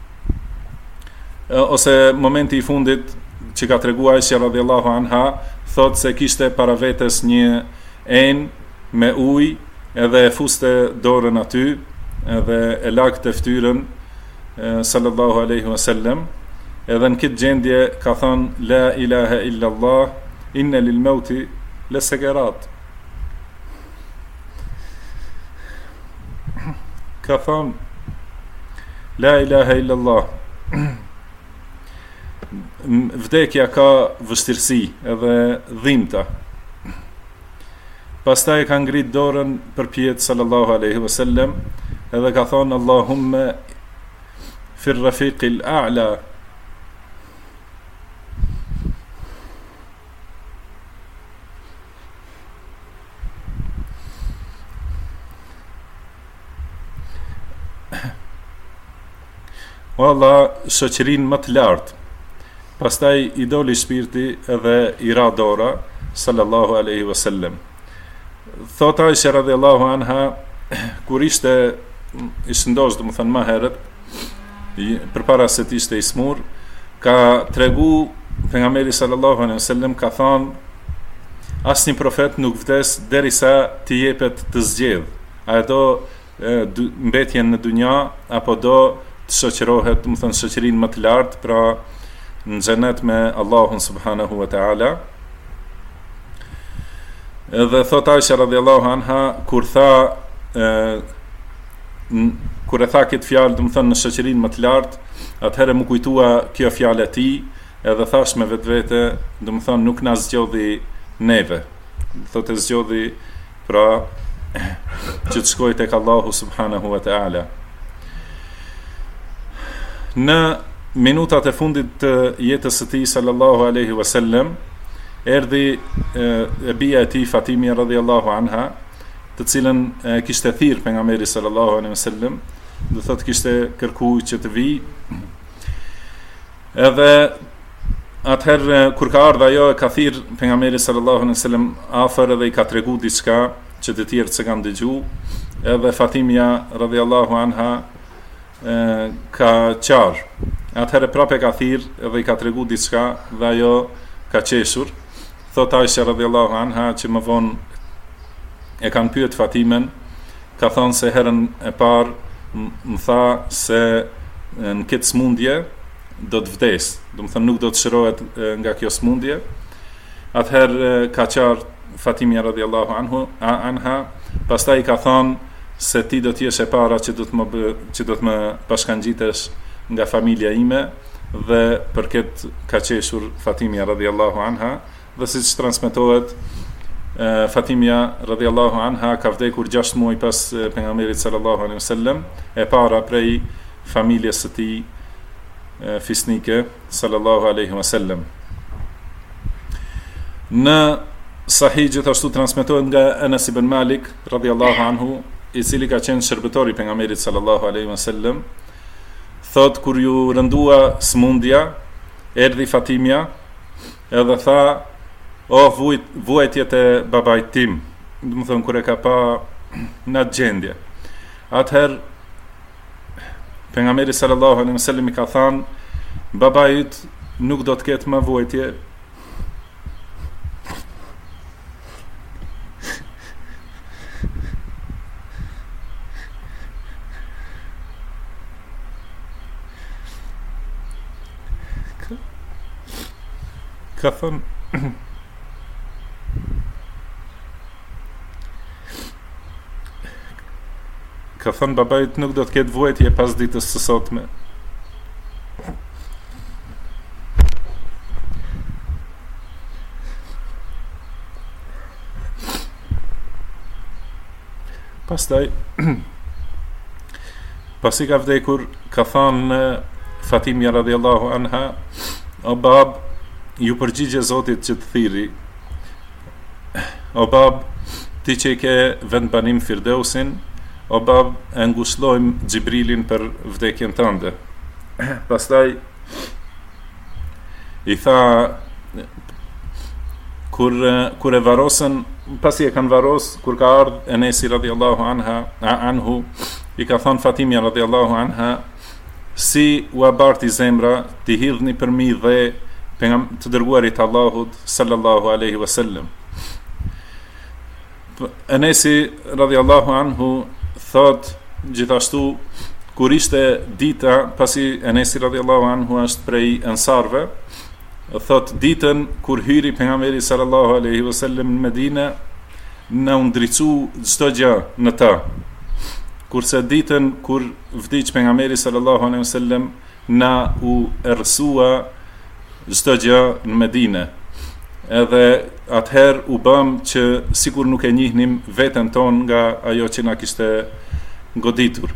ose momenti i fundit që ka tregu Aisha radhiyallahu anha, thot se kishte para vetes një enë me ujë, edhe e fuste dorën aty, edhe e lagte fytyrën sallallahu alaihi wasallam. Edhe në këtë gjendje ka thënë, la ilaha illa Allah, inna lil mauti lasakarat. Ka thënë, la ilaha illa Allah, vdekja ka vështirësi edhe dhimbta. Pastaj ka ngrit dorën përpjet sallallahu alaihi wasallam, edhe ka thënë, Allahumma fi rafiqil a'la. O Allah, shoqërinë më të lartë. Pastaj i doli shpirti edhe i ra dora sallallahu alaihi wasallam. Thot Aisha radhiyallahu anha, kur ishte i shëndosh, do të thënë më herët, përpara se të ishte i smur, ka tregu pejgamberi sallallahu alaihi wasallam, ka thënë, asnjë profet nuk vdes derisa të jepet të zgjedh. A do mbetjen në dunja apo do të shoqërohet, do të thënë shoqërinë më të lartë, pra në xhenet me Allahun subhanahu wa taala. Edhe thot Aisha radhiyallahu anha, kur e tha këtë fjalë, do të thënë në shoqërinë më të lartë, atëherë më kujtua kjo fjalë e tij, edhe thash me vetvete, do të thënë nuk na zgjodhi neve. Thotë zgjodhi, pra që të shkojë tek Allahu subhanahu wa taala. Në minutat e fundit të jetës së tij sallallahu alaihi wasallam, erdhi e bia e tij Fatimia radhiyallahu anha, të cilën kishte thirrë pejgamberi sallallahu alaihi wasallam, do thotë kishte kërkuar që të vi. Edhe atëherë kur ka ardhur ajo, ka thirrë pejgamberi sallallahu alaihi wasallam afër dhe i ka treguar diçka që të tjerët se kanë dëgjuar. Edhe Fatimia radhiyallahu anha ka qarë. Atëherë prapë ka thirrë dhe i ka tregu diçka dhe ajo ka qeshur. Thot Aisha radhiyallahu anha që më vonë e kanë pyet Fatimen, ka thonë se herën e parë më tha se në këtë smundje do të vdes, do të thënë nuk do të shërohet nga kjo smundje. Atëherë ka qarë Fatimia radhiyallahu anha, pastaj ka thonë se ti do t'jesh e para që do të më bashkangjitesh nga familja ime, dhe për këtë ka qeshur Fatimia radhiyallahu anha, dhe siç transmetohet, Fatimia radhiyallahu anha ka vdekur 6 muaj pas pejgamberit sallallahu alaihi wasallam, e para prej familjes së tij fisnike sallallahu alaihi wasallam. Në Sahih gjithashtu transmetohet nga Anas ibn Malik radhiyallahu anhu, i cili ka qenë shërbëtori pejgamberit sallallahu alaihi wasallam, thot kur ju rëndua smundja, erdhi Fatimia edhe tha, o vuajtjet e babait tim, do të thonë kur e ka pa në atë gjendje. Atëherë pejgamberi sallallahu alaihi wasallam i ka thënë, babait nuk do të ketë më vuajtje. Ka thënë, ka thënë babait nuk do të ketë vuajtje pas ditës së sotme. Pastaj pasi ka vdekur, ka thënë Fatimja radhiyallahu anha, o bab, ju përgjigje Zotit që të thiri. O bab, ti që i ke vendbanim Firdausin, o bab, e ngushëllojmë Xhibrilin për vdekjen tënde. Pastaj i tha, kur e varosën, pasi e kanë varos, kur ka ardhur Enesi radhiyallahu anhu, i ka thënë Fatimja radhiyallahu anha, si u abarti zemra, ti hidhni për mi dhe të dërguarit Allahut sallallahu alaihi wasallam. Enesi radhiyallahu anhu thot gjithashtu, kur ishte dita, pasi Enesi radhiyallahu anhu është prej ansarve, thot ditën kur hyri pejgamberi sallallahu alaihi wasallam në Medinë, na u ndriçu çdo gjë në ta. Kurse ditën kur vdiq pejgamberi sallallahu alaihi wasallam, na u errësua çdo gjë në Medinë. Edhe atëherë u bëm që sikur nuk e njihnim veten ton nga ajo që na kishte goditur.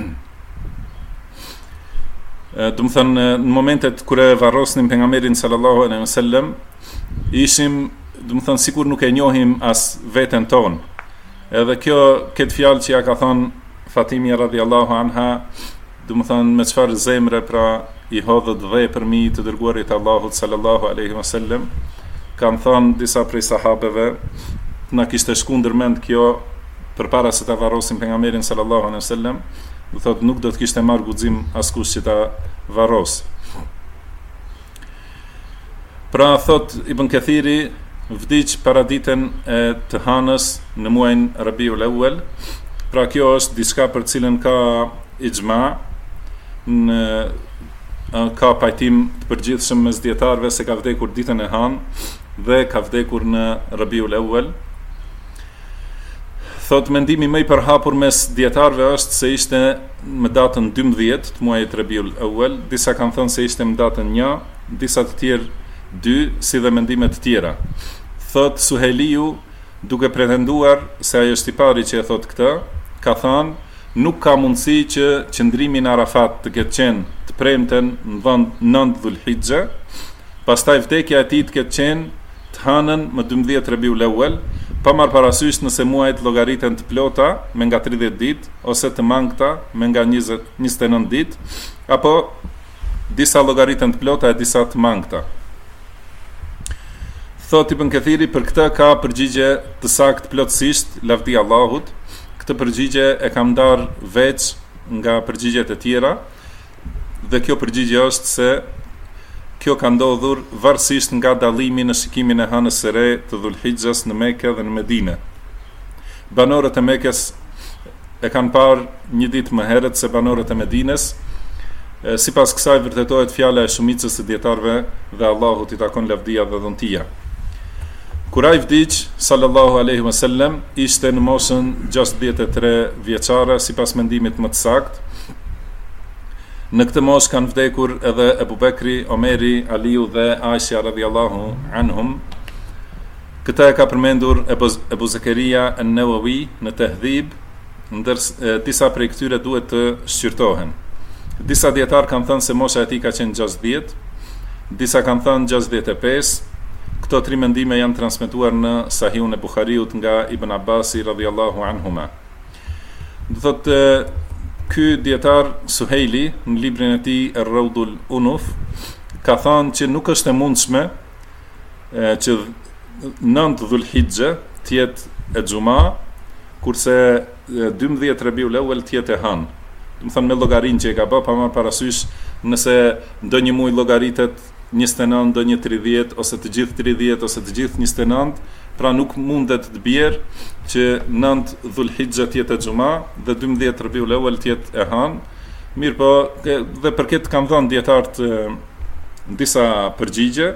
Do të thënë, në momentet kur e varrosnim pejgamberin sallallahu alaihi wasallam, ishim, do të thënë, sikur nuk e njohim as veten ton. Edhe këtë fjalë që ja ka thënë Fatimja radhiyallahu anha, do të thënë me çfarë zemre pra i hodhët dhe për mi të dërguarit Allahut sallallahu alaihi wasallam, kanë thënë disa prej sahabeve, na kishte shkuar mend kjo përpara se ta varrosim pejgamberin sallallahu alaihi wasallam, do thotë nuk do të kishte marrë guxim askush që ta varros. Pra thot Ibn Kathiri, vdiq para ditën e të hanës në muajin Rabiul Awwal. Pra kjo është diçka për cilën ka ixhma, ka pajtim të përgjithshëm mes dietarëve se ka vdekur ditën e hanë dhe ka vdekur në Rabiul Awwal. Thot mendimi më i përhapur mes dietarëve është se ishte në datën 12 të muajit Rabiul Awwal, disa kanë thënë se ishte në datën 1, disa të tjerë 2, si dhe mendime të tjera. Thot Suheliu, duke pretenduar se ai është i pari që e thot këtë, ka thënë, nuk ka mundësi që qëndrimi në Arafat të ketë qenë të premten në vend 9 Dhulhixhe, pastaj vdekja e tij të ketë qenë të hanën më 12 Rabiul Awwal, pa marrë parasysh nëse muajt llogariten të plota me nga 30 ditë ose të mangëta me nga 29 ditë, apo disa llogariten të plota e disa të mangëta. Thot Ibn Kathiri, për këtë ka përgjigje të saktë plotësisht, lavdi Allahut. Këtë përgjigje e kam ndarë veç nga përgjigjet e tjera, dhe kjo përgjigje është se kjo ka ndodhur varësisht nga dallimi në shikimin e hanës së re të Dhulhixhes në Mekë dhe në Medinë. Banorët e Mekës e kanë parë një ditë më herët se banorët e Medinës. Sipas kësaj vërtetohet fjala e shumicës së dietarëve dhe Allahut i takon lavdia dhe dhuntia. Kur ai vdiq sallallahu alaihi wasallam, ishte në moshën 63 vjeçare sipas mendimit më të saktë. Në këtë moshë kanë vdekur edhe Ebu Bekri, Omeri, Aliu dhe Aisha radhiyallahu anhum. Këtë e ka përmendur Ebu Zakaria an-Nawawi në Tahdhib, ndërsa disa prej këtyre duhet të shqyrtohen. Disa dietar kanë thënë se mosha e tij ka qenë 60, disa kanë thënë 65. Këto tri mendime janë transmetuar në Sahihun e Buhariut nga Ibn Abbasi radhiyallahu anhuma. Do thotë ky dietar Suhejli në librin e tij Ar-Rawdul Unuf ka thënë që nuk është e mundshme që 9 Dhulhixhe të jetë e xuma, kurse 12 Rabiul Awwal të jetë e hanë. Do të thonë me llogarinë që e ka bë, pa marrë parasysh nëse ndonjë muaj llogaritet 29, ndonjë 30, ose të gjithë 30, ose të gjithë 29, pra nuk mundet të bjerë që 9 Dhulhixhe të jetë e xuma dhe 12 Rabiul Awwal të jetë e hanë. Mirë po, dhe për këtë kanë dhënë dietarët disa përgjigje.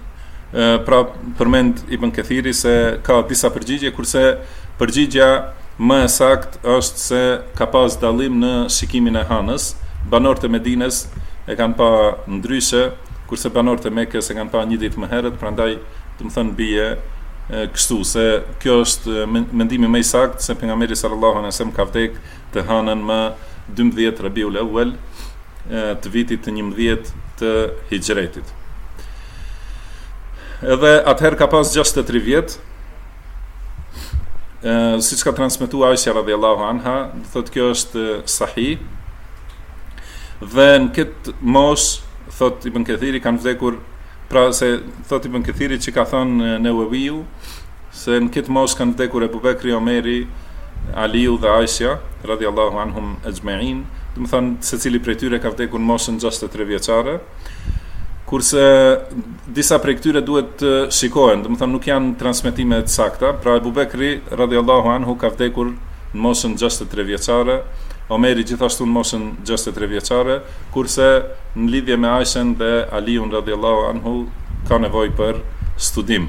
Pra përmend Ibn Kathiri se ka disa përgjigje, kurse përgjigja më e sakt është se ka pas dallim në shikimin e hënës. Banorët e Medinës e kanë pa ndryshe, kurse banorët e Mekës e kanë pa një ditë më herët, prandaj do të thënë bie kështu se kjo është mendimi më i saktë se pejgamberi sallallahu alaihi wasallam ka vdek të hënën më 12 Rabiul Awwal të vitit të 11 të Hijretit. Edhe atëherë ka pas 63 vjet, siç ka transmetuar Aisha radhiyallahu anha, do thotë kjo është sahih. Dhe në këtë mosh, thot Ibn Kathiri, kanë vdekur, pra se thot Ibn Kathiri që ka thënë Newawiu, se në këtë mosh kanë vdekur Ebu Bekri, Omeri, Aliu dhe Aisha radhiyallahu anhum ajma'in. Do të thonë secili prej tyre ka vdekur në moshën 63 vjeçare, kurse disa prej këtyre duhet të shikohen, do të thonë nuk janë transmetime të sakta. Pra Ebu Bekri radhiyallahu anhu ka vdekur në moshën 63 vjeçare, Omeri gjithashtu në moshën 63 vjeçare, kurse në lidhje me Aishën dhe Aliun radhiyallahu anhu ka nevojë për studim.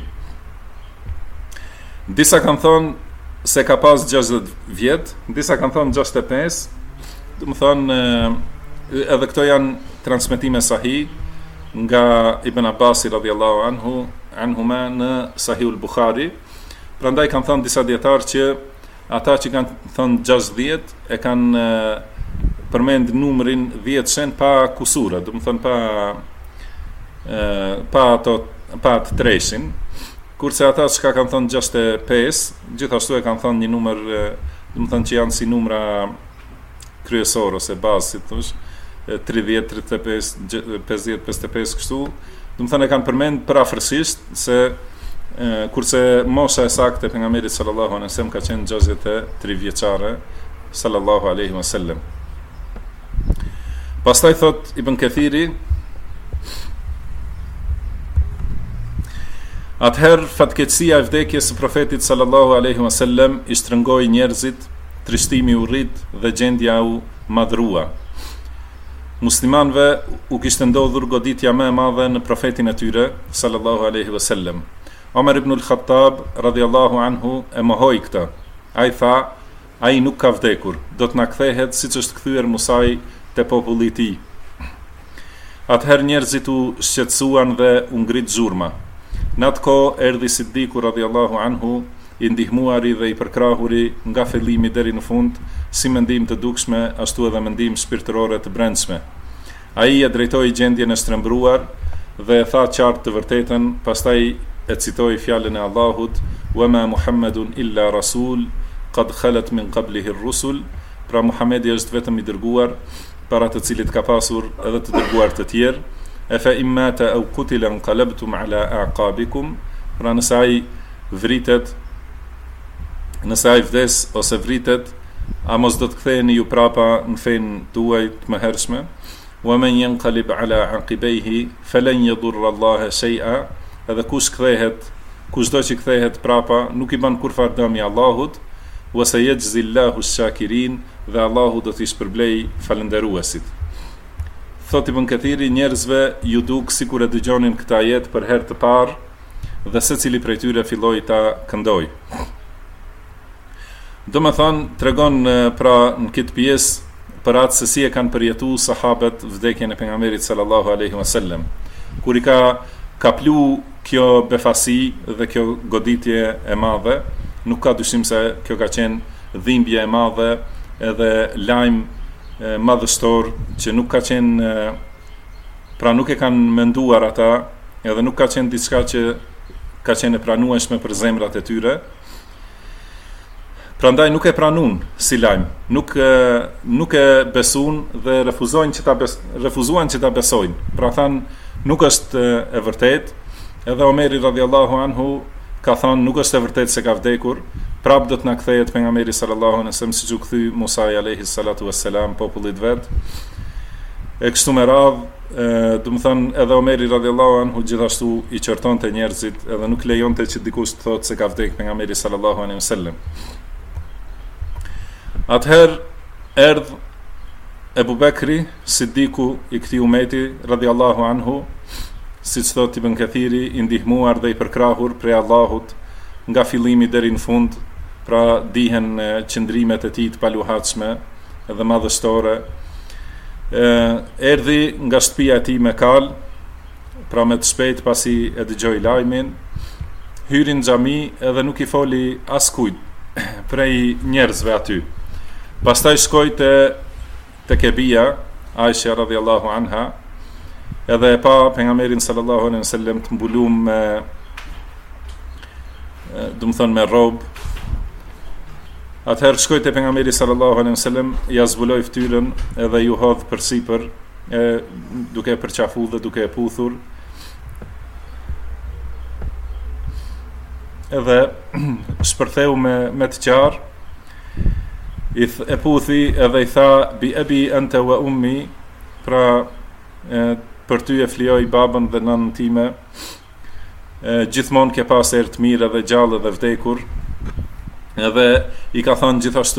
Disa kanë thonë se ka pas 60 vjet, disa kanë thonë 65, do të thonë edhe këto janë transmetime sahih nga Ibn Abbasi radhiyallahu anhuma në Sahihul Bukhari. Prandaj kanë thënë disa dietarë që ata që kanë thënë 60 e kanë përmend numrin 10 pa kusura, do të thonë pa atë treshin, kurse ata që kanë thënë 65 gjithashtu e kanë thënë një numër, do të thonë që janë si numra kryesor ose bazë, si thosh, 30, 35, 50, 55 kështu, do të thonë e kanë përmend përafërsisht se kurse mosha e saktë e pejgamberit sallallahu alaihi wasallam ka qenë 63 vjeçare sallallahu alaihi wasallam. Pastaj thot Ibn Kathiri, atëherë fatkeqësia e vdekjes së profetit sallallahu alaihi wasallam i shtrëngoi njerëzit, trishtimi u rrit dhe gjendja u madhrua. Muslimanëve u kishte ndodhur goditja më e madhe në profetin e tyre sallallahu alaihi wasallam. Omer ibn al-Khattab radhiyallahu anhu e mohoi këtë. Ai tha, ai nuk ka vdekur, do të na kthehet siç është kthyer Musai te populli i tij. Atëherë njerëzit u shqetësuan dhe u ngrit zhurma. Në atë kohë erdhi Siddiku radhiyallahu anhu, i ndihmuari dhe i përkrahuri nga fillimi deri në fund, si mendim të dukshme, ashtu edhe mendim shpirtërore të brendshme. Ai e drejtoi gjendjen e shtrembruar dhe e tha qartë të vërtetën, pastaj e citoi fjalën e Allahut, "Wa ma Muhammadun illa rasul, qad khalat min qablihi ar-rusul", pra Muhamedi është vetëm i dërguar, para të cilit ka pasur edhe të dërguar të tjerë. E fa immata aw qutila anqalabtum ala aqabikum, pra nëse ai vritet, nëse ai vdes ose vritet, a mos do të ktheheni ju prapa në fenë tuaj të mëhershme? Wa man yanqalib ala aqibaihi falan yadurra Allah shay'a, edhe kushdo që kthehet prapa nuk i bën kurfar dëmi Allahut, wa sayajzi Allahu ash-shakirin, dhe Allahu do t'i shpërblej falënderuesit. Thot Ibn Kathiri, njerëzve ju duk sikur e dëgjonin këtë ajet për herë të parë dhe secili prej tyre filloi ta këndoj. Do më thonë, tregon pra në këtë pjesë për atë se si e kanë përjetu sahabët vdekjen e pejgamberit sallallahu alaihi wasallam. Kur i ka plu kjo befasi dhe kjo goditje e madhe, nuk ka dyshim se kjo ka qenë dhimbje e madhe edhe lajm madhështor që nuk ka qenë, pra nuk e kanë menduar ata, edhe nuk ka qenë diçka që ka qenë e pranueshme për zemrat e tyre. Prandaj nuk e pranun si lajm, nuk e besun dhe refuzuan që ta besojnë. Pra than nuk është e vërtet. Edhe Omeri radhiyallahu anhu ka thënë nuk është e vërtet se ka vdekur, prap do të na kthehet pejgamberi sallallahu alaihi wasallam siç u kthy Musa alayhi salatu wassalam popullit vet. E kështu me radhë, do të thënë edhe Omeri radhiyallahu anhu gjithashtu i qortonte njerëzit edhe nuk lejonte që dikush të thotë se ka vdekur pejgamberi sallallahu alaihi wasallam. Atëherë erdh Ebu Bekri, Siddiku i këtij umeti radhiyallahu anhu, siç thot Ibn Kathiri, i ndihmuar dhe i përkrahur prej Allahut nga fillimi deri në fund, pra dihen qëndrimet e tij të paluhatshme edhe madhështore. Erdhi nga shtëpia e tij me kal, pra me të shpejt pasi e dëgjoi lajmin, hyri në xhami edhe nuk i foli askujt prej njerëzve aty. Pastaj shkoi te Kebia, Aisha radhiyallahu anha, edhe e pa pejgamberin sallallahu alaihi wasallam të mbulum me, do të thonë me rrobë. Atëherë shkoi te pejgamberi sallallahu alaihi wasallam, ja zbuloi fytyrën edhe ju hodh përsipër, duke e përqafuar dhe duke e puthur. Edhe shpërtheu me të qarë, e puthi edhe i tha bi abi anta wa ummi, pra për ty e flijoj babën dhe nënën time, gjithmonë ke pas erë të mirë edhe gjallë dhe vdekur. Edhe i ka thënë gjithashtu,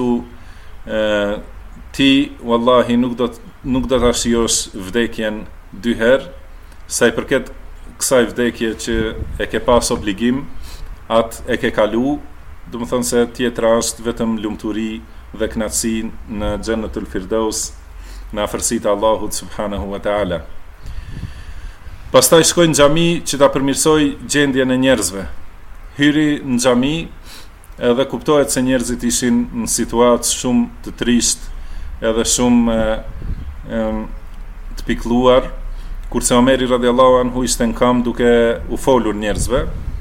ti wallahi nuk do ta shijosh vdekjen dy herë, sa i përket kësaj vdekje që e ke pas obligim, atë e ke kalu, do të thonë se tjetra është vetëm lumturi dhe kënaqësi në Xhennetul Firdaus, në afërsitë e Allahut subhanahu wa taala. Pastaj shkoi në xhami që ta përmirësoj gjendjen e njerëzve. Hyri në xhami edhe kuptohet se njerëzit ishin në situatë shumë të trisht, edhe shumë të pikëlluar, kurse Omeri radhiyallahu anhu ishte në kam duke u folur njerëzve.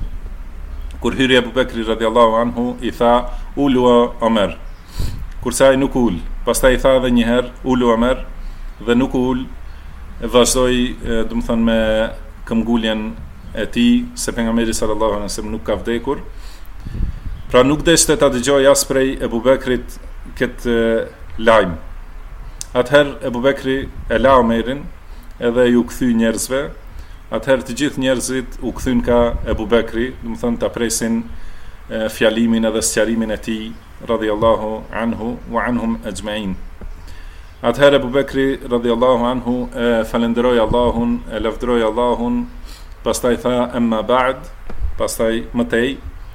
Kur hyri Abu Bekri radhiyallahu anhu, i tha, ulu Omer, kurse ai nuk ul. Pastaj i tha edhe një herë, ulu Omer, dhe nuk ul, e vazhdoi, do të thonë me këmbguljen e tij, se pejgamberi sallallahu alaihi wasallam nuk ka vdekur. Pra nuk deshte ta dëgjoj as prej Ebu Bekrit këtë lajm. Atëherë Ebu Bekri e la Omerin edhe ju kthy njerëzve. Atëherë të gjithë njerëzit u kthyn ka Ebu Bekri, do të thonë ta presin fjalimin edhe sqarimin e tij radhiyallahu anhu wa anhum ajma'in. Atëherë Ebu Bekri radhiyallahu anhu falenderoi Allahun, e lavdëroi Allahun, pastaj tha amma ba'd, pastaj mëtej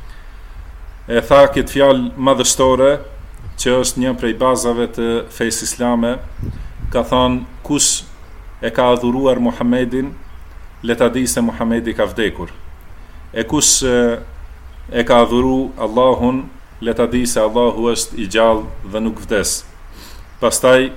e tha këtë fjalë madhështore, që është një prej bazave të fesë islame, ka thënë, kush e ka adhuruar Muhammedin, le ta di se Muhammedi ka vdekur. E kush e ka adhuru Allahun, le ta di se Allahu është i gjallë dhe nuk vdes. Pastaj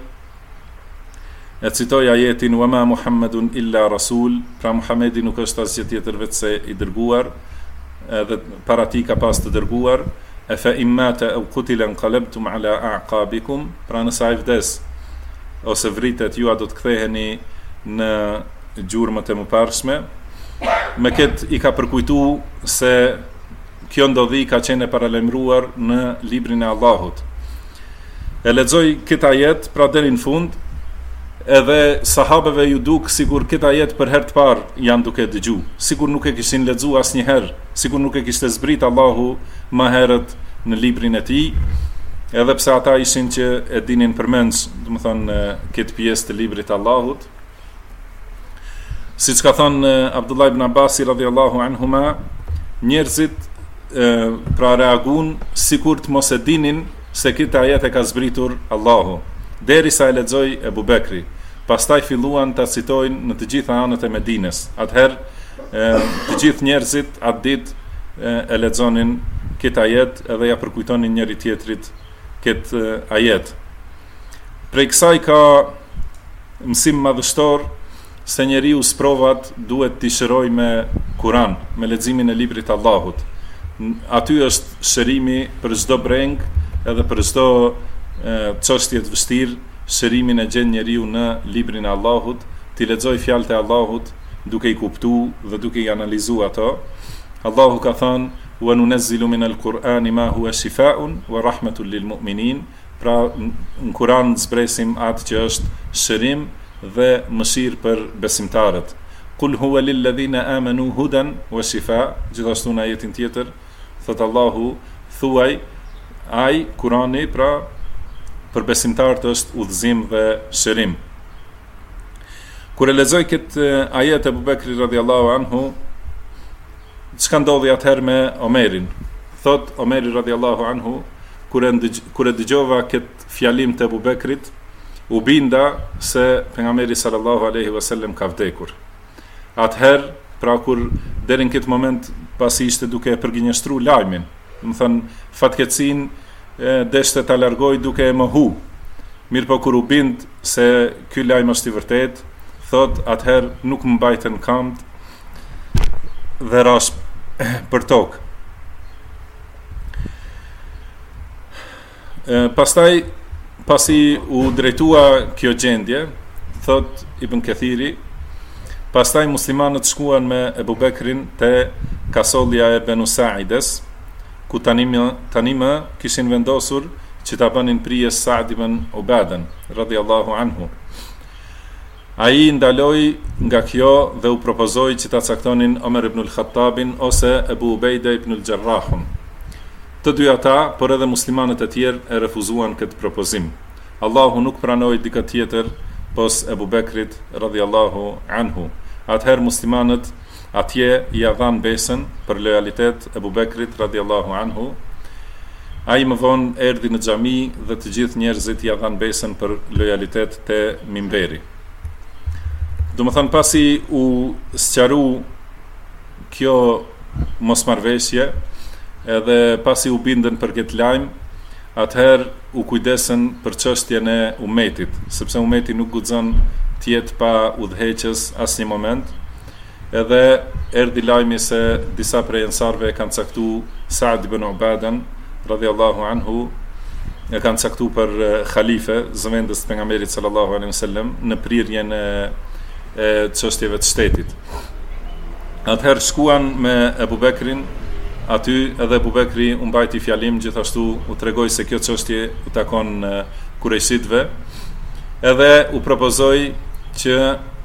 e citoj ajetin wa ma Muhammedun illa rasul, pra Muhammedi nuk është asgjë tjetër vetë se i dërguar, edhe para ti ka pas të dërguar, e fa immata au qutila inqalabtum ala a'qabikum, pra nëse ai vdes ose vritet, ju a do të ktheheni në gjurmët e mëparshme. Me këtë i ka përkujtu se kjo ndodhi ka qenë e paralajmëruar në librin e Allahut. E lexoj këtë ajet pra deri në fund, edhe sahabeve ju duk sikur këtë ajet për herë të parë janë duke dëgju, sikur nuk e kishin lexuar asnjëherë, sikur nuk e kishte zbrit Allahu më herët në librin e tij, edhe pse ata ishin që e dinin përmend, do të thonë, këtë pjesë të librit të Allahut. Siç ka thënë Abdullah ibn Abbas radhiyallahu anhuma, njerëzit pra reaguan sikur të mos e dinin se këtë ajet e ka zbritur Allahu, derisa e lexoi Ebu Bekri. Pastaj filluan ta citojnë në të gjitha anët e Medinës. Atëherë të gjithë njerëzit atë ditë e lexonin këtë ajet edhe ja përkujtonin njëri tjetrit këtë ajet. Prej kësaj ka mësim madhështor se njeriu sprovat duhet t'i shëroj me Kur'an, me leximin e librit të Allahut. Aty është shërimi për çdo breng edhe për çdo çështje të vështirë. Shërimin e gjen njeriu në librin e Allahut, t'i lexoj fjalët e Allahut duke i kuptuar dhe duke i analizuar ato. Allahu ka thënë wa nunazzilu min al-Qur'ani ma huwa shifaa'un wa rahmatun lil mu'minin, pra në Kur'an zbresim atë që është shërim dhe mëshirë për besimtarët. Qul huwa lil ladhina amanu hudan wa shifa', gjithashtu në ajetin tjetër thot Allahu, thuaj, ai Kur'ani pra për besimtarët është udhëzim dhe shërim. Kur e lexoj këtë ajet e Abu Bekri radhiyallahu anhu, çka ndodhi atëherë me Omerin? thot Omeri radiallahu anhu, kur e dëgjova këtë fjalim të Abu Bekrit, u binda se pejgamberi sallallahu alaihi wasallam ka vdekur. Atëherë, pra kur deri në këtë moment pasi ishte duke përgjinjështru lajmin, do të thënë fatkeqësinë deshte ta largoj duke e mohu. Mirë po kur u bind se ky lajm është i vërtet, thot atëherë nuk më mbajtën këmbë dhe rash për tokë. Pastaj pasi u drejtua kjo gjendje, thot Ibn Kathiri, pastaj muslimanët shkuan me Ebu Bekrin te kasollja e Benu Saides, ku tani më kishin vendosur që ta bënin prijes Sa'd ibn Ubaden radhiyallahu anhu. Ai ndaloi nga kjo dhe u propozoi që ta caktonin Omer ibn al-Khattabin ose Ebu Ubejde ibn al-Jarrahun. Të dy ata, por edhe muslimanët e tjerë e refuzuan këtë propozim. Allahu nuk pranoi dikë tjetër pos Ebu Bekrit radhiyallahu anhu. Atëherë muslimanët atje ja dhanë besën për lojalitet Ebu Bekrit radhiyallahu anhu. Ai më vonë erdhi në xhami dhe të gjithë njerëzit ja dhanë besën për lojalitet te mimberi. Do më thënë pasi u sqaru kjo mosmarrveshje, edhe pasi u bindën për këtë lajm, atëherë u kujdesën për çështjen e umetit, sepse umeti nuk guxon të jetë pa udhëheqës asnjë moment. Edhe erdhi lajmi se disa prej ansarëve kanë caktuar Sa'd ibn Ubaden radhiyallahu anhu, e kanë caktuar për khalife, zëvendës të pejgamberit sallallahu alaihi wasallam në prirjen e çështjeve të shtetit. Atëherë shkuan me Ebu Bekrin aty, edhe Ebu Bekri u mbajti fjalim, gjithashtu u tregoi se kjo çështje u takon kurejshitëve, edhe u propozoi që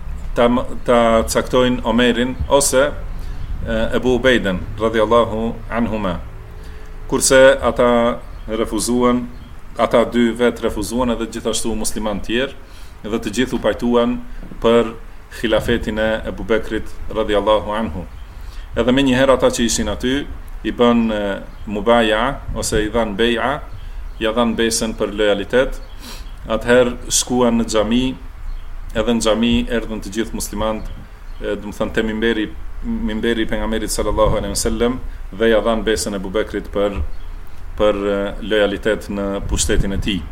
ta caktojnë Omerin ose Ebu Ubejden radhiyallahu anhuma. Kurse ata refuzuan, ata dy vetë refuzuan, edhe gjithashtu musliman tjerë, edhe të gjithë u pajtuan për khilafetin e Ebu Bekrit radhiyallahu anhu. Edhe me njëherë ata që ishin aty i bën mubaja ose i dhan beja, ja dhan besën për lojalitet. Atëherë shkuan në xhami, edhe në xhami erdhën të gjithë muslimanët, do të thënë te mimberi pejgamberit sallallahu alaihi wasallam, dhe ja dhan besën Ebu Bekrit për lojalitet në pushtetin e tij.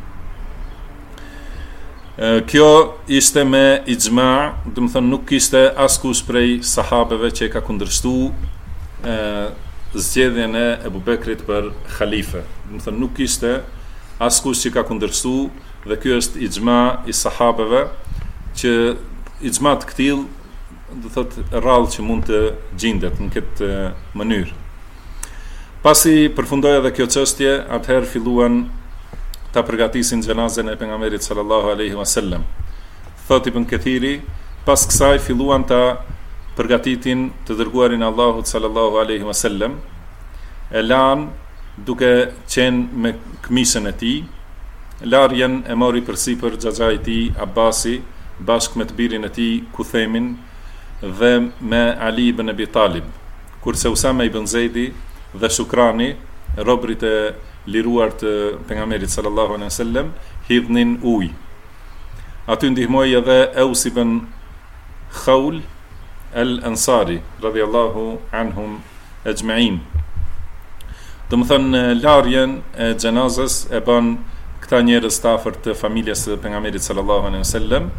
Kjo ishte me ixhma, do të thënë nuk ishte askush prej sahabeve që ka kundërshtuar zgjedhjen e Ebu Bekrit për khalife. Do të thënë nuk ishte askush që ka kundërshtuar, dhe ky është ixhma i sahabeve, që ixhma të këtill do thotë rrallë që mund të gjendet në këtë mënyrë. Pasi përfundoi edhe kjo çështje, atëherë filluan ta përgatisin xhenazën e pejgamberit sallallahu alaihi wasallam. Thot Ibn Kathiri, pas kësaj filluan ta përgatitin të dërguarin e Allahut sallallahu alaihi wasallam, e lan duke qenë me këmishën e tij. Larjen e mori përsipër xhaxhai i tij Abbasi bashkë me të birin e tij Kuthemin dhe me Ali ibn Abi Talib, kurse Usama ibn Zeidi dhe Shukrani, robrit e liruar të pejgamberit sallallahu alaihi wasallam, hidhnin ujë. Aty ndihmoi edhe Aus ibn Khawl al-Ansari radhiyallahu anhum ajma'in. Do të thënë larjen e xhenazës e bën këta njerëz të afërt të familjes së pejgamberit sallallahu alaihi wasallam.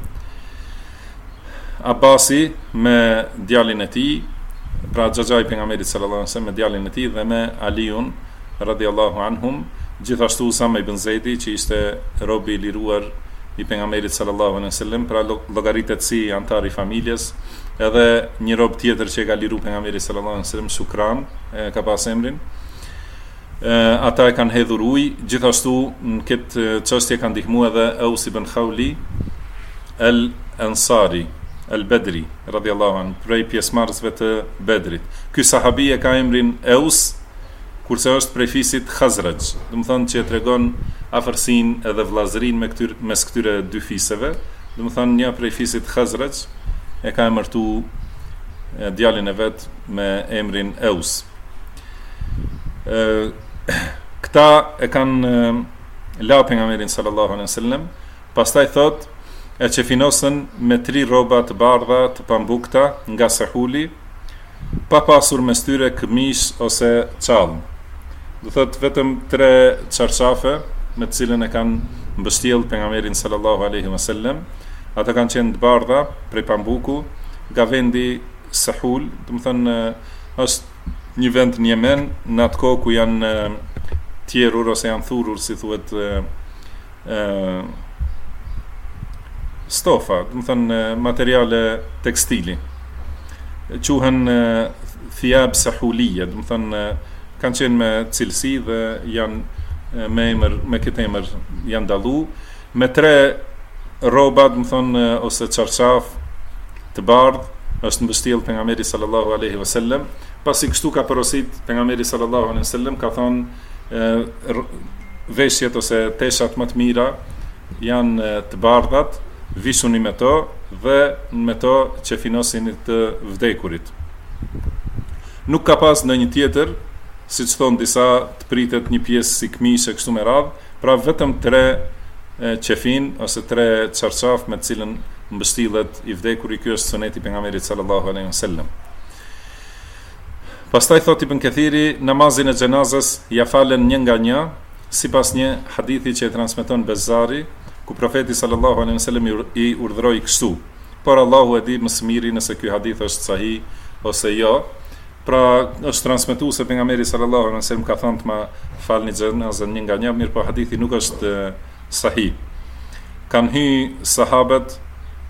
Abbasi me djalin e tij, pra xhaxhai pejgamberit sallallahu alaihi wasallam me djalin e tij dhe me Aliun radhiyallahu anhum, gjithashtu Usama ibn Zeidi që ishte robi i liruar i pejgamberit sallallahu alaihi wasallam, pra llogaritet si antar i familjes, edhe një rob tjetër që ka liruar pejgamberit sallallahu alaihi wasallam, Shukran, ka pas emrin. Ata e kanë hedhur ujë, gjithashtu në këtë çështje kanë ndihmuar edhe Aus ibn Khawli al-Ansari al-Bedri radhiyallahu anhu, prej pjesëmarrësve të Bedrit. Ky sahabi e ka emrin Aus, kurse është prej fisit Khazraj, do të thonë që tregon afërsinë edhe vllazërinë mes këtyre dy fiseve. Do të thonë një prej fisit Khazraj e ka emërtuar djalin e vet me emrin Aus. Këta e kanë la pejgamberin sallallahu alaihi wasallam, pastaj thot e qefinosën me 3 rroba të bardha të pambukta nga sehuli, pa pasur mes tyre këmish ose çallm. Do thot vetëm 3 çarçafe me të cilën e kanë mbështjell pejgamberin sallallahu alaihi wasallam. Ata kanë qenë të bardha prej pambuku nga vendi Sehul, do të thënë është një vend në Yemen, në atë kohë ku janë tjerur ose janë thurur, si thuhet, stofa, do të thënë materiale tekstili. Quhen thiyab sehulije, do të thënë kanë qenë me cilësi dhe janë me këtë emër janë dallu, me 3 rroba, do të thënë ose çarçaf të bardh, është mbështjell pejgamberi sallallahu alaihi wasallam. Pasi kështu ka porosit pejgamberi sallallahu alaihi wasallam, ka thonë veshjet ose teshat më të mira janë të bardhat, visuni me to dhe me to që finosin të vdekurit. Nuk ka pas në një tjetër, siç thon disa, të pritet një pjesë si këmishë kështu me radhë, pra vetëm 3 qefin ose 3 çarçaf me të cilën mbështillet i vdekuri. Ky është suneti pejgamberit sallallahu alaihi wasallam. Pastaj thot Ibn Kathiri, namazin e xhenazës ja falen një nga një, sipas një hadithi që e transmeton Bezzari, ku profeti sallallahu alaihi wasallam i urdhëroi kështu. Por Allahu e di më së miri nëse ky hadith është sahih ose jo. Pra është transmetuar se pejgamberi sallallahu alaihi wasallam ka thënë të ma falni xhenazën një nga një, mirë po hadithi nuk është sahih. Kanë hyrë sahabët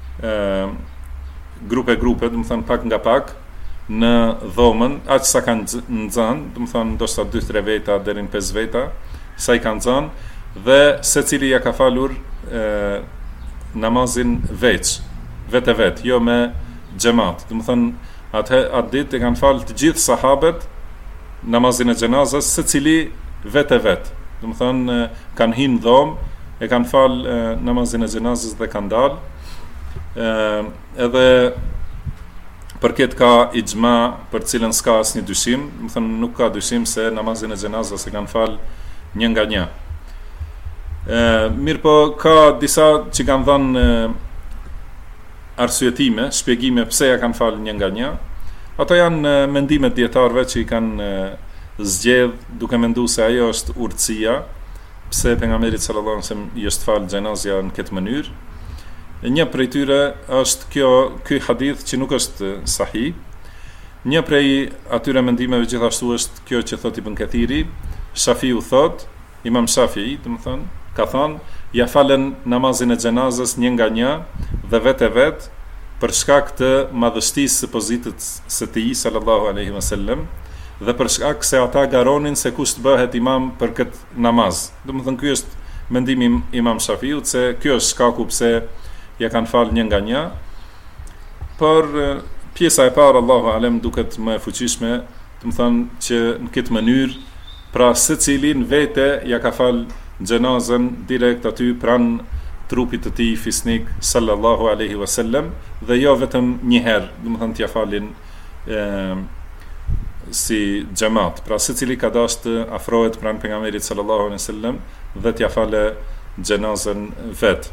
grupe, do të thënë pak nga pak, në dhomën, aq sa kanë nxënë, do të thënë ndoshta 2-3 veta deri në 5 veta, sa i kanë nxënë, dhe secili ja ka falur namazin vetë, jo me xhamat. Do të thënë atë ditë e kanë falë të gjithë sahabët namazin e xhenazës, secili vetë. Do të thënë kanë hyrë në dhomë, e kanë falë namazin e xhenazës dhe kanë dalë. Edhe për këtë ka ixhma për cilën s'ka asnjë dyshim, do të thënë nuk ka dyshim se namazin e xhenazës e kanë fal një nga një. Mirë po ka disa që kanë dhënë arsyetime, shpjegime pse ja kanë fal një nga një. Ato janë mendimet dietarëve që i kanë zgjedh duke menduar se ajo është urtësia, pse pejgamberit sallallahu alajhi wasallam i është fal xhenazja në këtë mënyrë. Një prej tyre është ky hadith që nuk është sahih. Një prej atyre mendimeve gjithashtu është kjo që thot Ibn Kathiri, Shafiu thot, Imam Shafii, do të thënë, ka thënë, ja falen namazin e xhenazës një nga një dhe vetë për shkak të madhështisë së pozitës së tij sallallahu alaihi wasallam dhe për shkak se ata garonin se kush të bëhet imam për këtë namaz. Do të thënë ky është mendimi Imam Shafiut, se ky është shkaku pse ja kanë falë një nga një, por pjesa e parë, Allahu alem, duket më e fuqishme, do të thënë që në këtë mënyrë, pra secili në vete ja ka falë xhenazën direkt aty pranë trupit të tij fisnik sallallahu alaihi wasallam, dhe jo vetëm një herë, do të thënë t'ia falin si xhamat. Pra secili ka dashur të afrohet pranë pejgamberit sallallahu alaihi wasallam dhe t'ia falë xhenazën vet.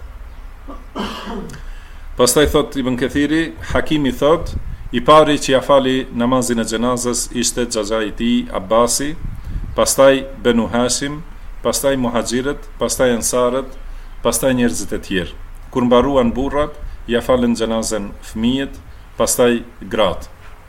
Pastaj thot Ibn Kathiri, Hakimi thot, i pari që ja fali namazin e xhenazës ishte xhaxha i tij Abbasi, pastaj Banu Hashim, pastaj muhaxhirët, pastaj ansarët, pastaj njerëzit e tjerë. Kur mbaruan burrat, ja falën xhenazën fëmijët, pastaj gratë.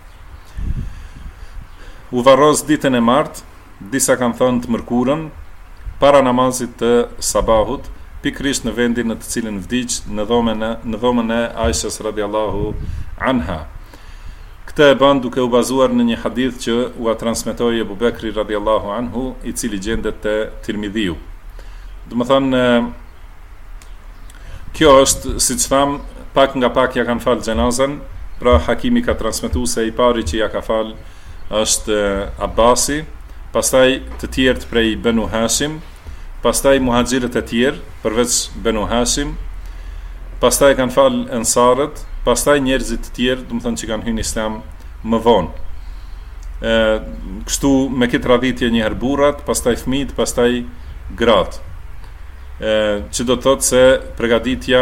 U varros ditën e martë, disa kanë thënë të mërkurën, para namazit të sabahut, pikrisht në vendin në të cilin vdiq në dhomën e Aishës radiallahu anha. Këtë e bën duke u bazuar në një hadith që u transmetoi Abu Bekri radiallahu anhu, i cili gjendet te Tirmidhiu. Do të thënë, kjo është, siç tham, pak nga pak ja kanë fal xhenazën, pra Hakimi ka transmetuar se i pari që ja ka fal është Abbasi, pastaj të tjerë prej Banu Hashim, pastaj muhaxhirët e tjerë përveç Banu Hashim, pastaj kanë fal ansarët, pastaj njerëzit të tjerë, do të thonë që kanë hyrë në Islam më vonë. kështu me këtë radhitje një herë burrat, pastaj fëmijët, pastaj gratë. Që do të thotë se përgatitja,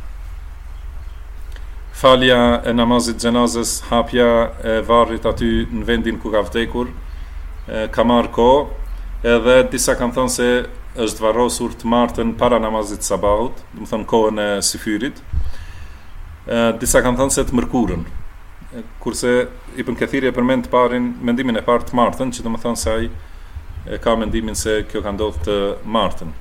falja e namazit xhenazës, hapja e varrit aty në vendin ku ka vdekur, ka marrë kohë, edhe disa kanë thënë se është varrosur të martën para namazit sabahut, do të thonë kohën e syfyrit. Disa kanë thënë se të mërkurën, kurse Ibn Kathiri e përmend të parin, mendimin e parë të martën, që do të thonë se ai ka mendimin se kjo ka ndodhur të martën.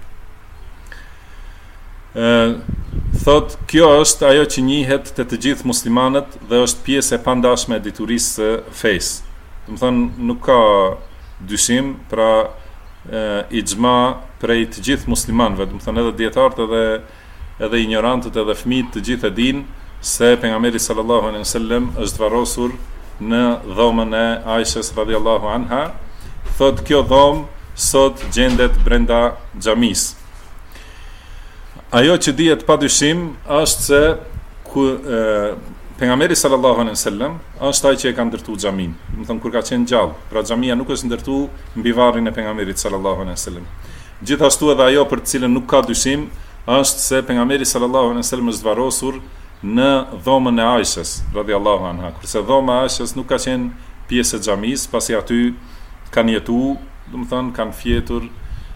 Thot, kjo është ajo që njihet te të gjithë muslimanët dhe është pjesë e pandashme e diturisë së fesë. Do të thonë nuk ka dyshim, pra ixhma prej të gjithë muslimanëve, do të thonë edhe dietarët edhe ignorantët edhe fëmijët të gjithë e dinë se pejgamberi sallallahu alaihi wasallam është varrosur në dhomën e Aishës radhiyallahu anha. Thot, kjo dhomë sot gjendet brenda xhamisë. Ajo që dihet padyshim është se pejgamberi sallallahu alaihi wasallam është ai që e ka ndërtuar xhamin. Do të thonë kur ka qenë gjallë, pra xhamia nuk është ndërtuar mbi varrin e pejgamberit sallallahu alaihi wasallam. Gjithashtu edhe ajo për të cilën nuk ka dyshim është se pejgamberi sallallahu alaihi wasallam është varrosur në dhomën e Aishës radhiyallahu anha. Kurse dhoma e Aishës nuk ka qenë pjesë e xhamisë, pasi aty kanë jetuar, do të thonë kanë fjetur,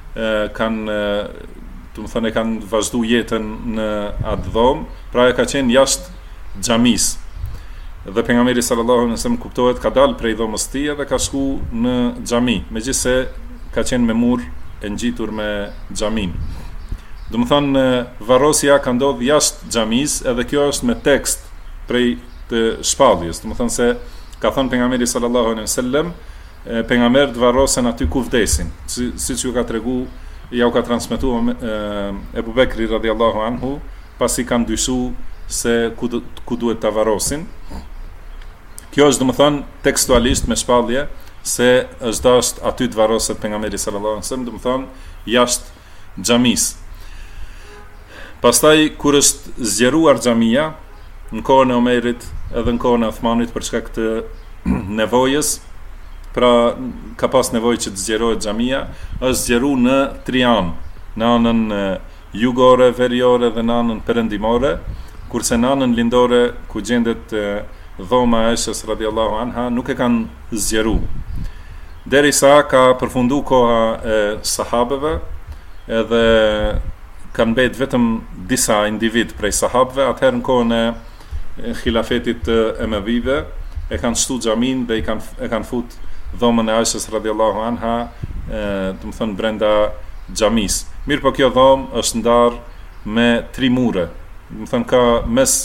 do të thonë kanë vazhdu jetën në atë dhomë, pra e ka qenë jashtë xhamisë. Dhe pejgamberi sallallahu alaihi wasallam kuptohet ka dalë prej dhomës së tij dhe ka shku në xhami, megjithëse ka qenë me mur e ngjitur me xhamin. Do të thonë varrosja ka ndodhur jashtë xhamisë, edhe kjo është me tekst prej të shpalljes. Do të thonë se ka thënë pejgamberi sallallahu alaihi wasallam, pejgamberët varrosen aty ku vdesin, siç ju ka treguar, ja u ka transmetuar Ebu Bekri radhiyallahu anhu, pasi kanë dyshuar se ku duhet ta varrosin. Kjo është domethënë tekstualisht me shpallje se është dashur aty të varroset pejgamberi sallallahu alaihi wasallam, domethënë jashtë xhamisë. Pastaj kur është zgjeruar xhamia në kohën e Omerit edhe në kohën e Uthmanit për shkak të nevojës, pra ka pas nevojë që të zgjerohet xhamia, është zgjeruar në tri anë, në anën jugore, veriore dhe në anën perëndimore, kurse në anën lindore ku gjendet dhoma e Aishës radhiyallahu anha nuk e kanë zgjeruar. Derisa ka përfunduar koha e sahabeve, edhe kanë mbet vetëm disa individ prej sahabëve, atëherë në kohën e khilafetit të Emevive e kanë shtu xhamin dhe e kanë fut dhomën e Aishës radhiyallahu anha, do të thonë brenda xhamisë. Mirë, po kjo dhomë është ndarë me tri mure. Do të thonë ka mes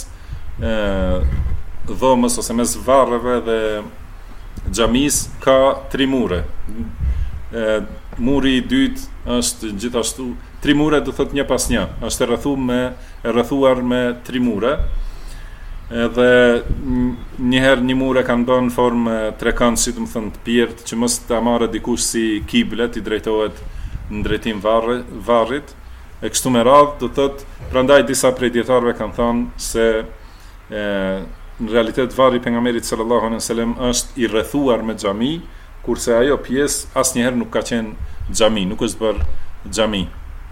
dhomës ose mes varreve dhe xhamisë ka tri mure. Muri i dytë është gjithashtu tri mure, do thotë një pas një, është rrethuar me tri mure. Edhe njëherë një mure kanë bën në formë trekëndshit, do të thonë të pirtë, që mos ta marrë dikush si kiblet, i drejtohet në drejtim varrit, e kështu me radhë, do thotë, prandaj disa prej dietarëve kanë thënë se në realitet varri i pejgamberit sallallahu alaihi wasallam është i rrethuar me xhami, kurse ajo pjesë asnjëherë nuk ka qenë xhami, nuk është bërë xhami.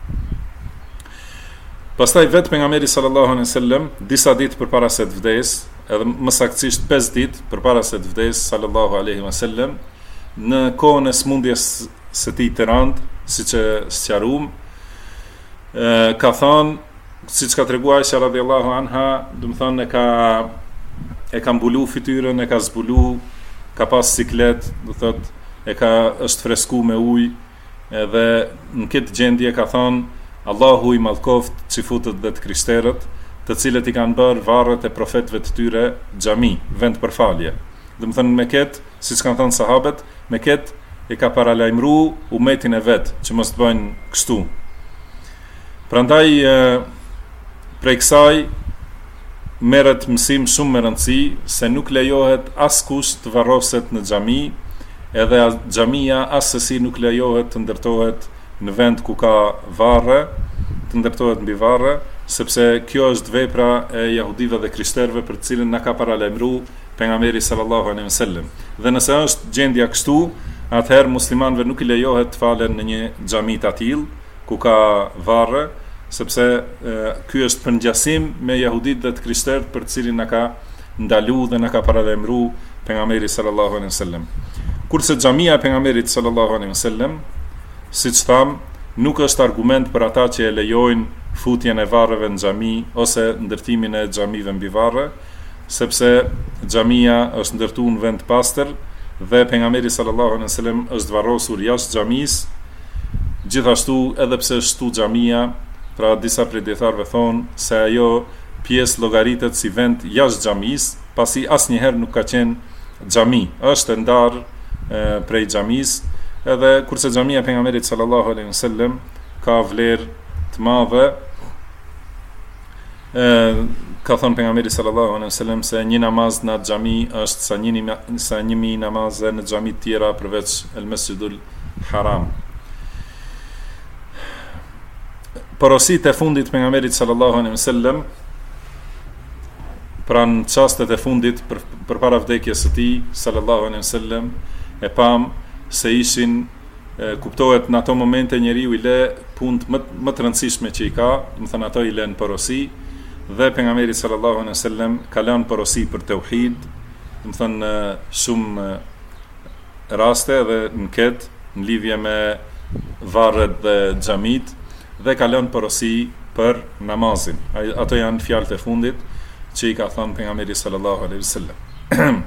Pastaj vetë pejgamberi sallallahu alaihi wasallam disa ditë përpara se të vdes, edhe më saktësisht 5 ditë përpara se të vdes sallallahu alaihi wasallam, në kohën e smundjes së tij të rëndë, siç e sqaruam, ka thënë, siç ka treguar Aisha radhiyallahu anha, do të thonë e ka mbulu fytyrën, e ka zbulu, ka pas siklet, do thotë është fresku me ujë, edhe në këtë gjendje ka thënë Allahu i mallkoft çifutët dhe të krishterët, të cilët i kanë bërë varret e profetëve të tyre xhami, vend për falje. Do të thonë me këtë, siç kanë thënë sahabët, me këtë e ka paralajmëruar umetin e vet që mos të bëjnë kështu. Prandaj prej kësaj merret mësim shumë me rëndësi se nuk lejohet askush të varroset në xhami, edhe xhamia asesi nuk lejohet të ndërtohet në vend ku ka varre, të ndërtohet mbi varre, sepse kjo është vepra e jahudive dhe krishterëve për të cilën na ka paralajmëruar pejgamberi sallallahu alaihi wasallam. Dhe nëse është gjendja kështu, atëherë muslimanëve nuk i lejohet të falen në një xhami të tillë ku ka varre, sepse ky është përngjasim me jehudit dhe të krishterët për të cilin na ka ndalu dhe na ka paralajmëruar pejgamberi sallallahu alaihi wasallam. Kurse xhamia e pejgamberit sallallahu alaihi wasallam, siç tham, nuk është argument për ata që e lejojnë futjen e varreve në xhami ose ndërtimin e xhamive mbi varre, sepse xhamia është ndërtuar në vend pastër dhe pejgamberi sallallahu alaihi wasallam është varrosur jashtë xhamisë. Gjithashtu, edhe pse është shtu xhamia, pra disa prej dietarëve thonë se ajo pjesë llogaritet si vend jashtë xhamisë, pasi asnjëherë nuk ka qenë xhami, është ndar prej xhamisë. Edhe kurse xhamia e pejgamberit sallallahu alaihi wasallam ka vlerë të madhe, ka thënë pejgamberi sallallahu alaihi wasallam se një namaz në xhami është sa 1000 namaze në xhami të tjera përveç el Mesjidul Haram. Porositë e fundit pejgamberit sallallahu alaihi wasallam, pranë çastet e fundit përpara vdekjes së tij sallallahu alaihi wasallam, e pam se ishin kuptohet në ato momente njeriu i le punë më të rëndësishme që i ka, do të thënë ato i lën porosi, dhe pejgamberi sallallahu alaihi wasallam ka lënë porosi për tauhid, do të thënë shumë raste dhe në lidhje me varret dhe xhamit, dhe ka lënë porosi për namazin. Ato janë fjalët e fundit që i ka thënë pejgamberi sallallahu alaihi wasallam.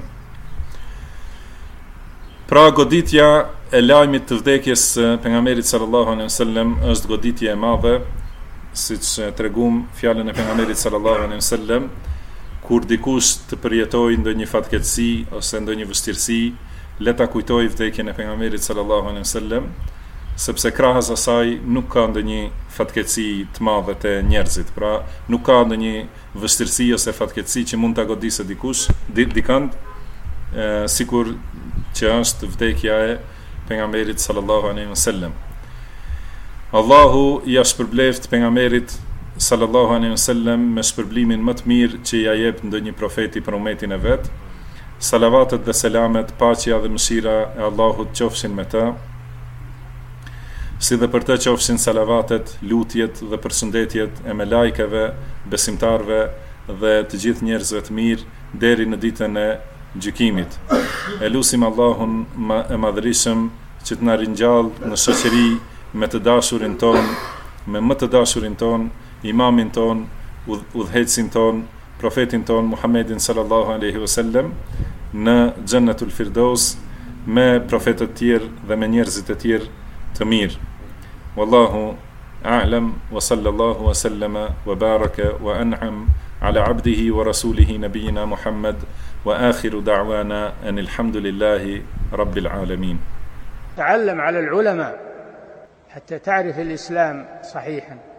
Pra goditja e lajmit të vdekjes pejgamberit sallallahu alaihi wasallam është goditje e madhe, siç tregum fjalën e pejgamberit sallallahu alaihi wasallam, kur dikush të përjetojë ndonjë fatkeqësi ose ndonjë vështirësi, le ta kujtojë vdekjen e pejgamberit sallallahu alaihi wasallam, sepse krahas asaj nuk ka ndonjë fatkeqësi të madhe te njerëzit. Pra nuk ka ndonjë vështirësi ose fatkeqësi që mund ta godisë dikant, sikur që është vdekja e pejgamberit sallallahu alaihi wasallam. Allahu ja shpërbleft pejgamberit sallallahu alaihi wasallam me shpërblimin më të mirë që ja jep ndonjë profeti për umetin e vet. Salavatet dhe selamet, paqja dhe mëshira e Allahut qofshin me të, si dhe për të qofshin salavatet, lutjet dhe përshëndetjet e melajkeve, besimtarve dhe të gjithë njerëzve të mirë deri në ditën e gjykimit. E lusim Allahun e madhërisëm që të na ringjall në shoqëri me të dashurin ton, me më të dashurin ton, imamin ton, udhëheqësin ton, profetin ton Muhammedin sallallahu alaihi wasallam në Jannatul Firdaus me profetët tjerë dhe me njerëzit e tjerë të mirë. Wallahu a'lam wa sallallahu wa sallama wa baraka wa an'am ala abdihi wa rasulihi nabiyina Muhammad wa akhiru da'wana anil hamdulillahi rabbil alamin. تعلم على العلماء حتى تعرف الإسلام صحيحا.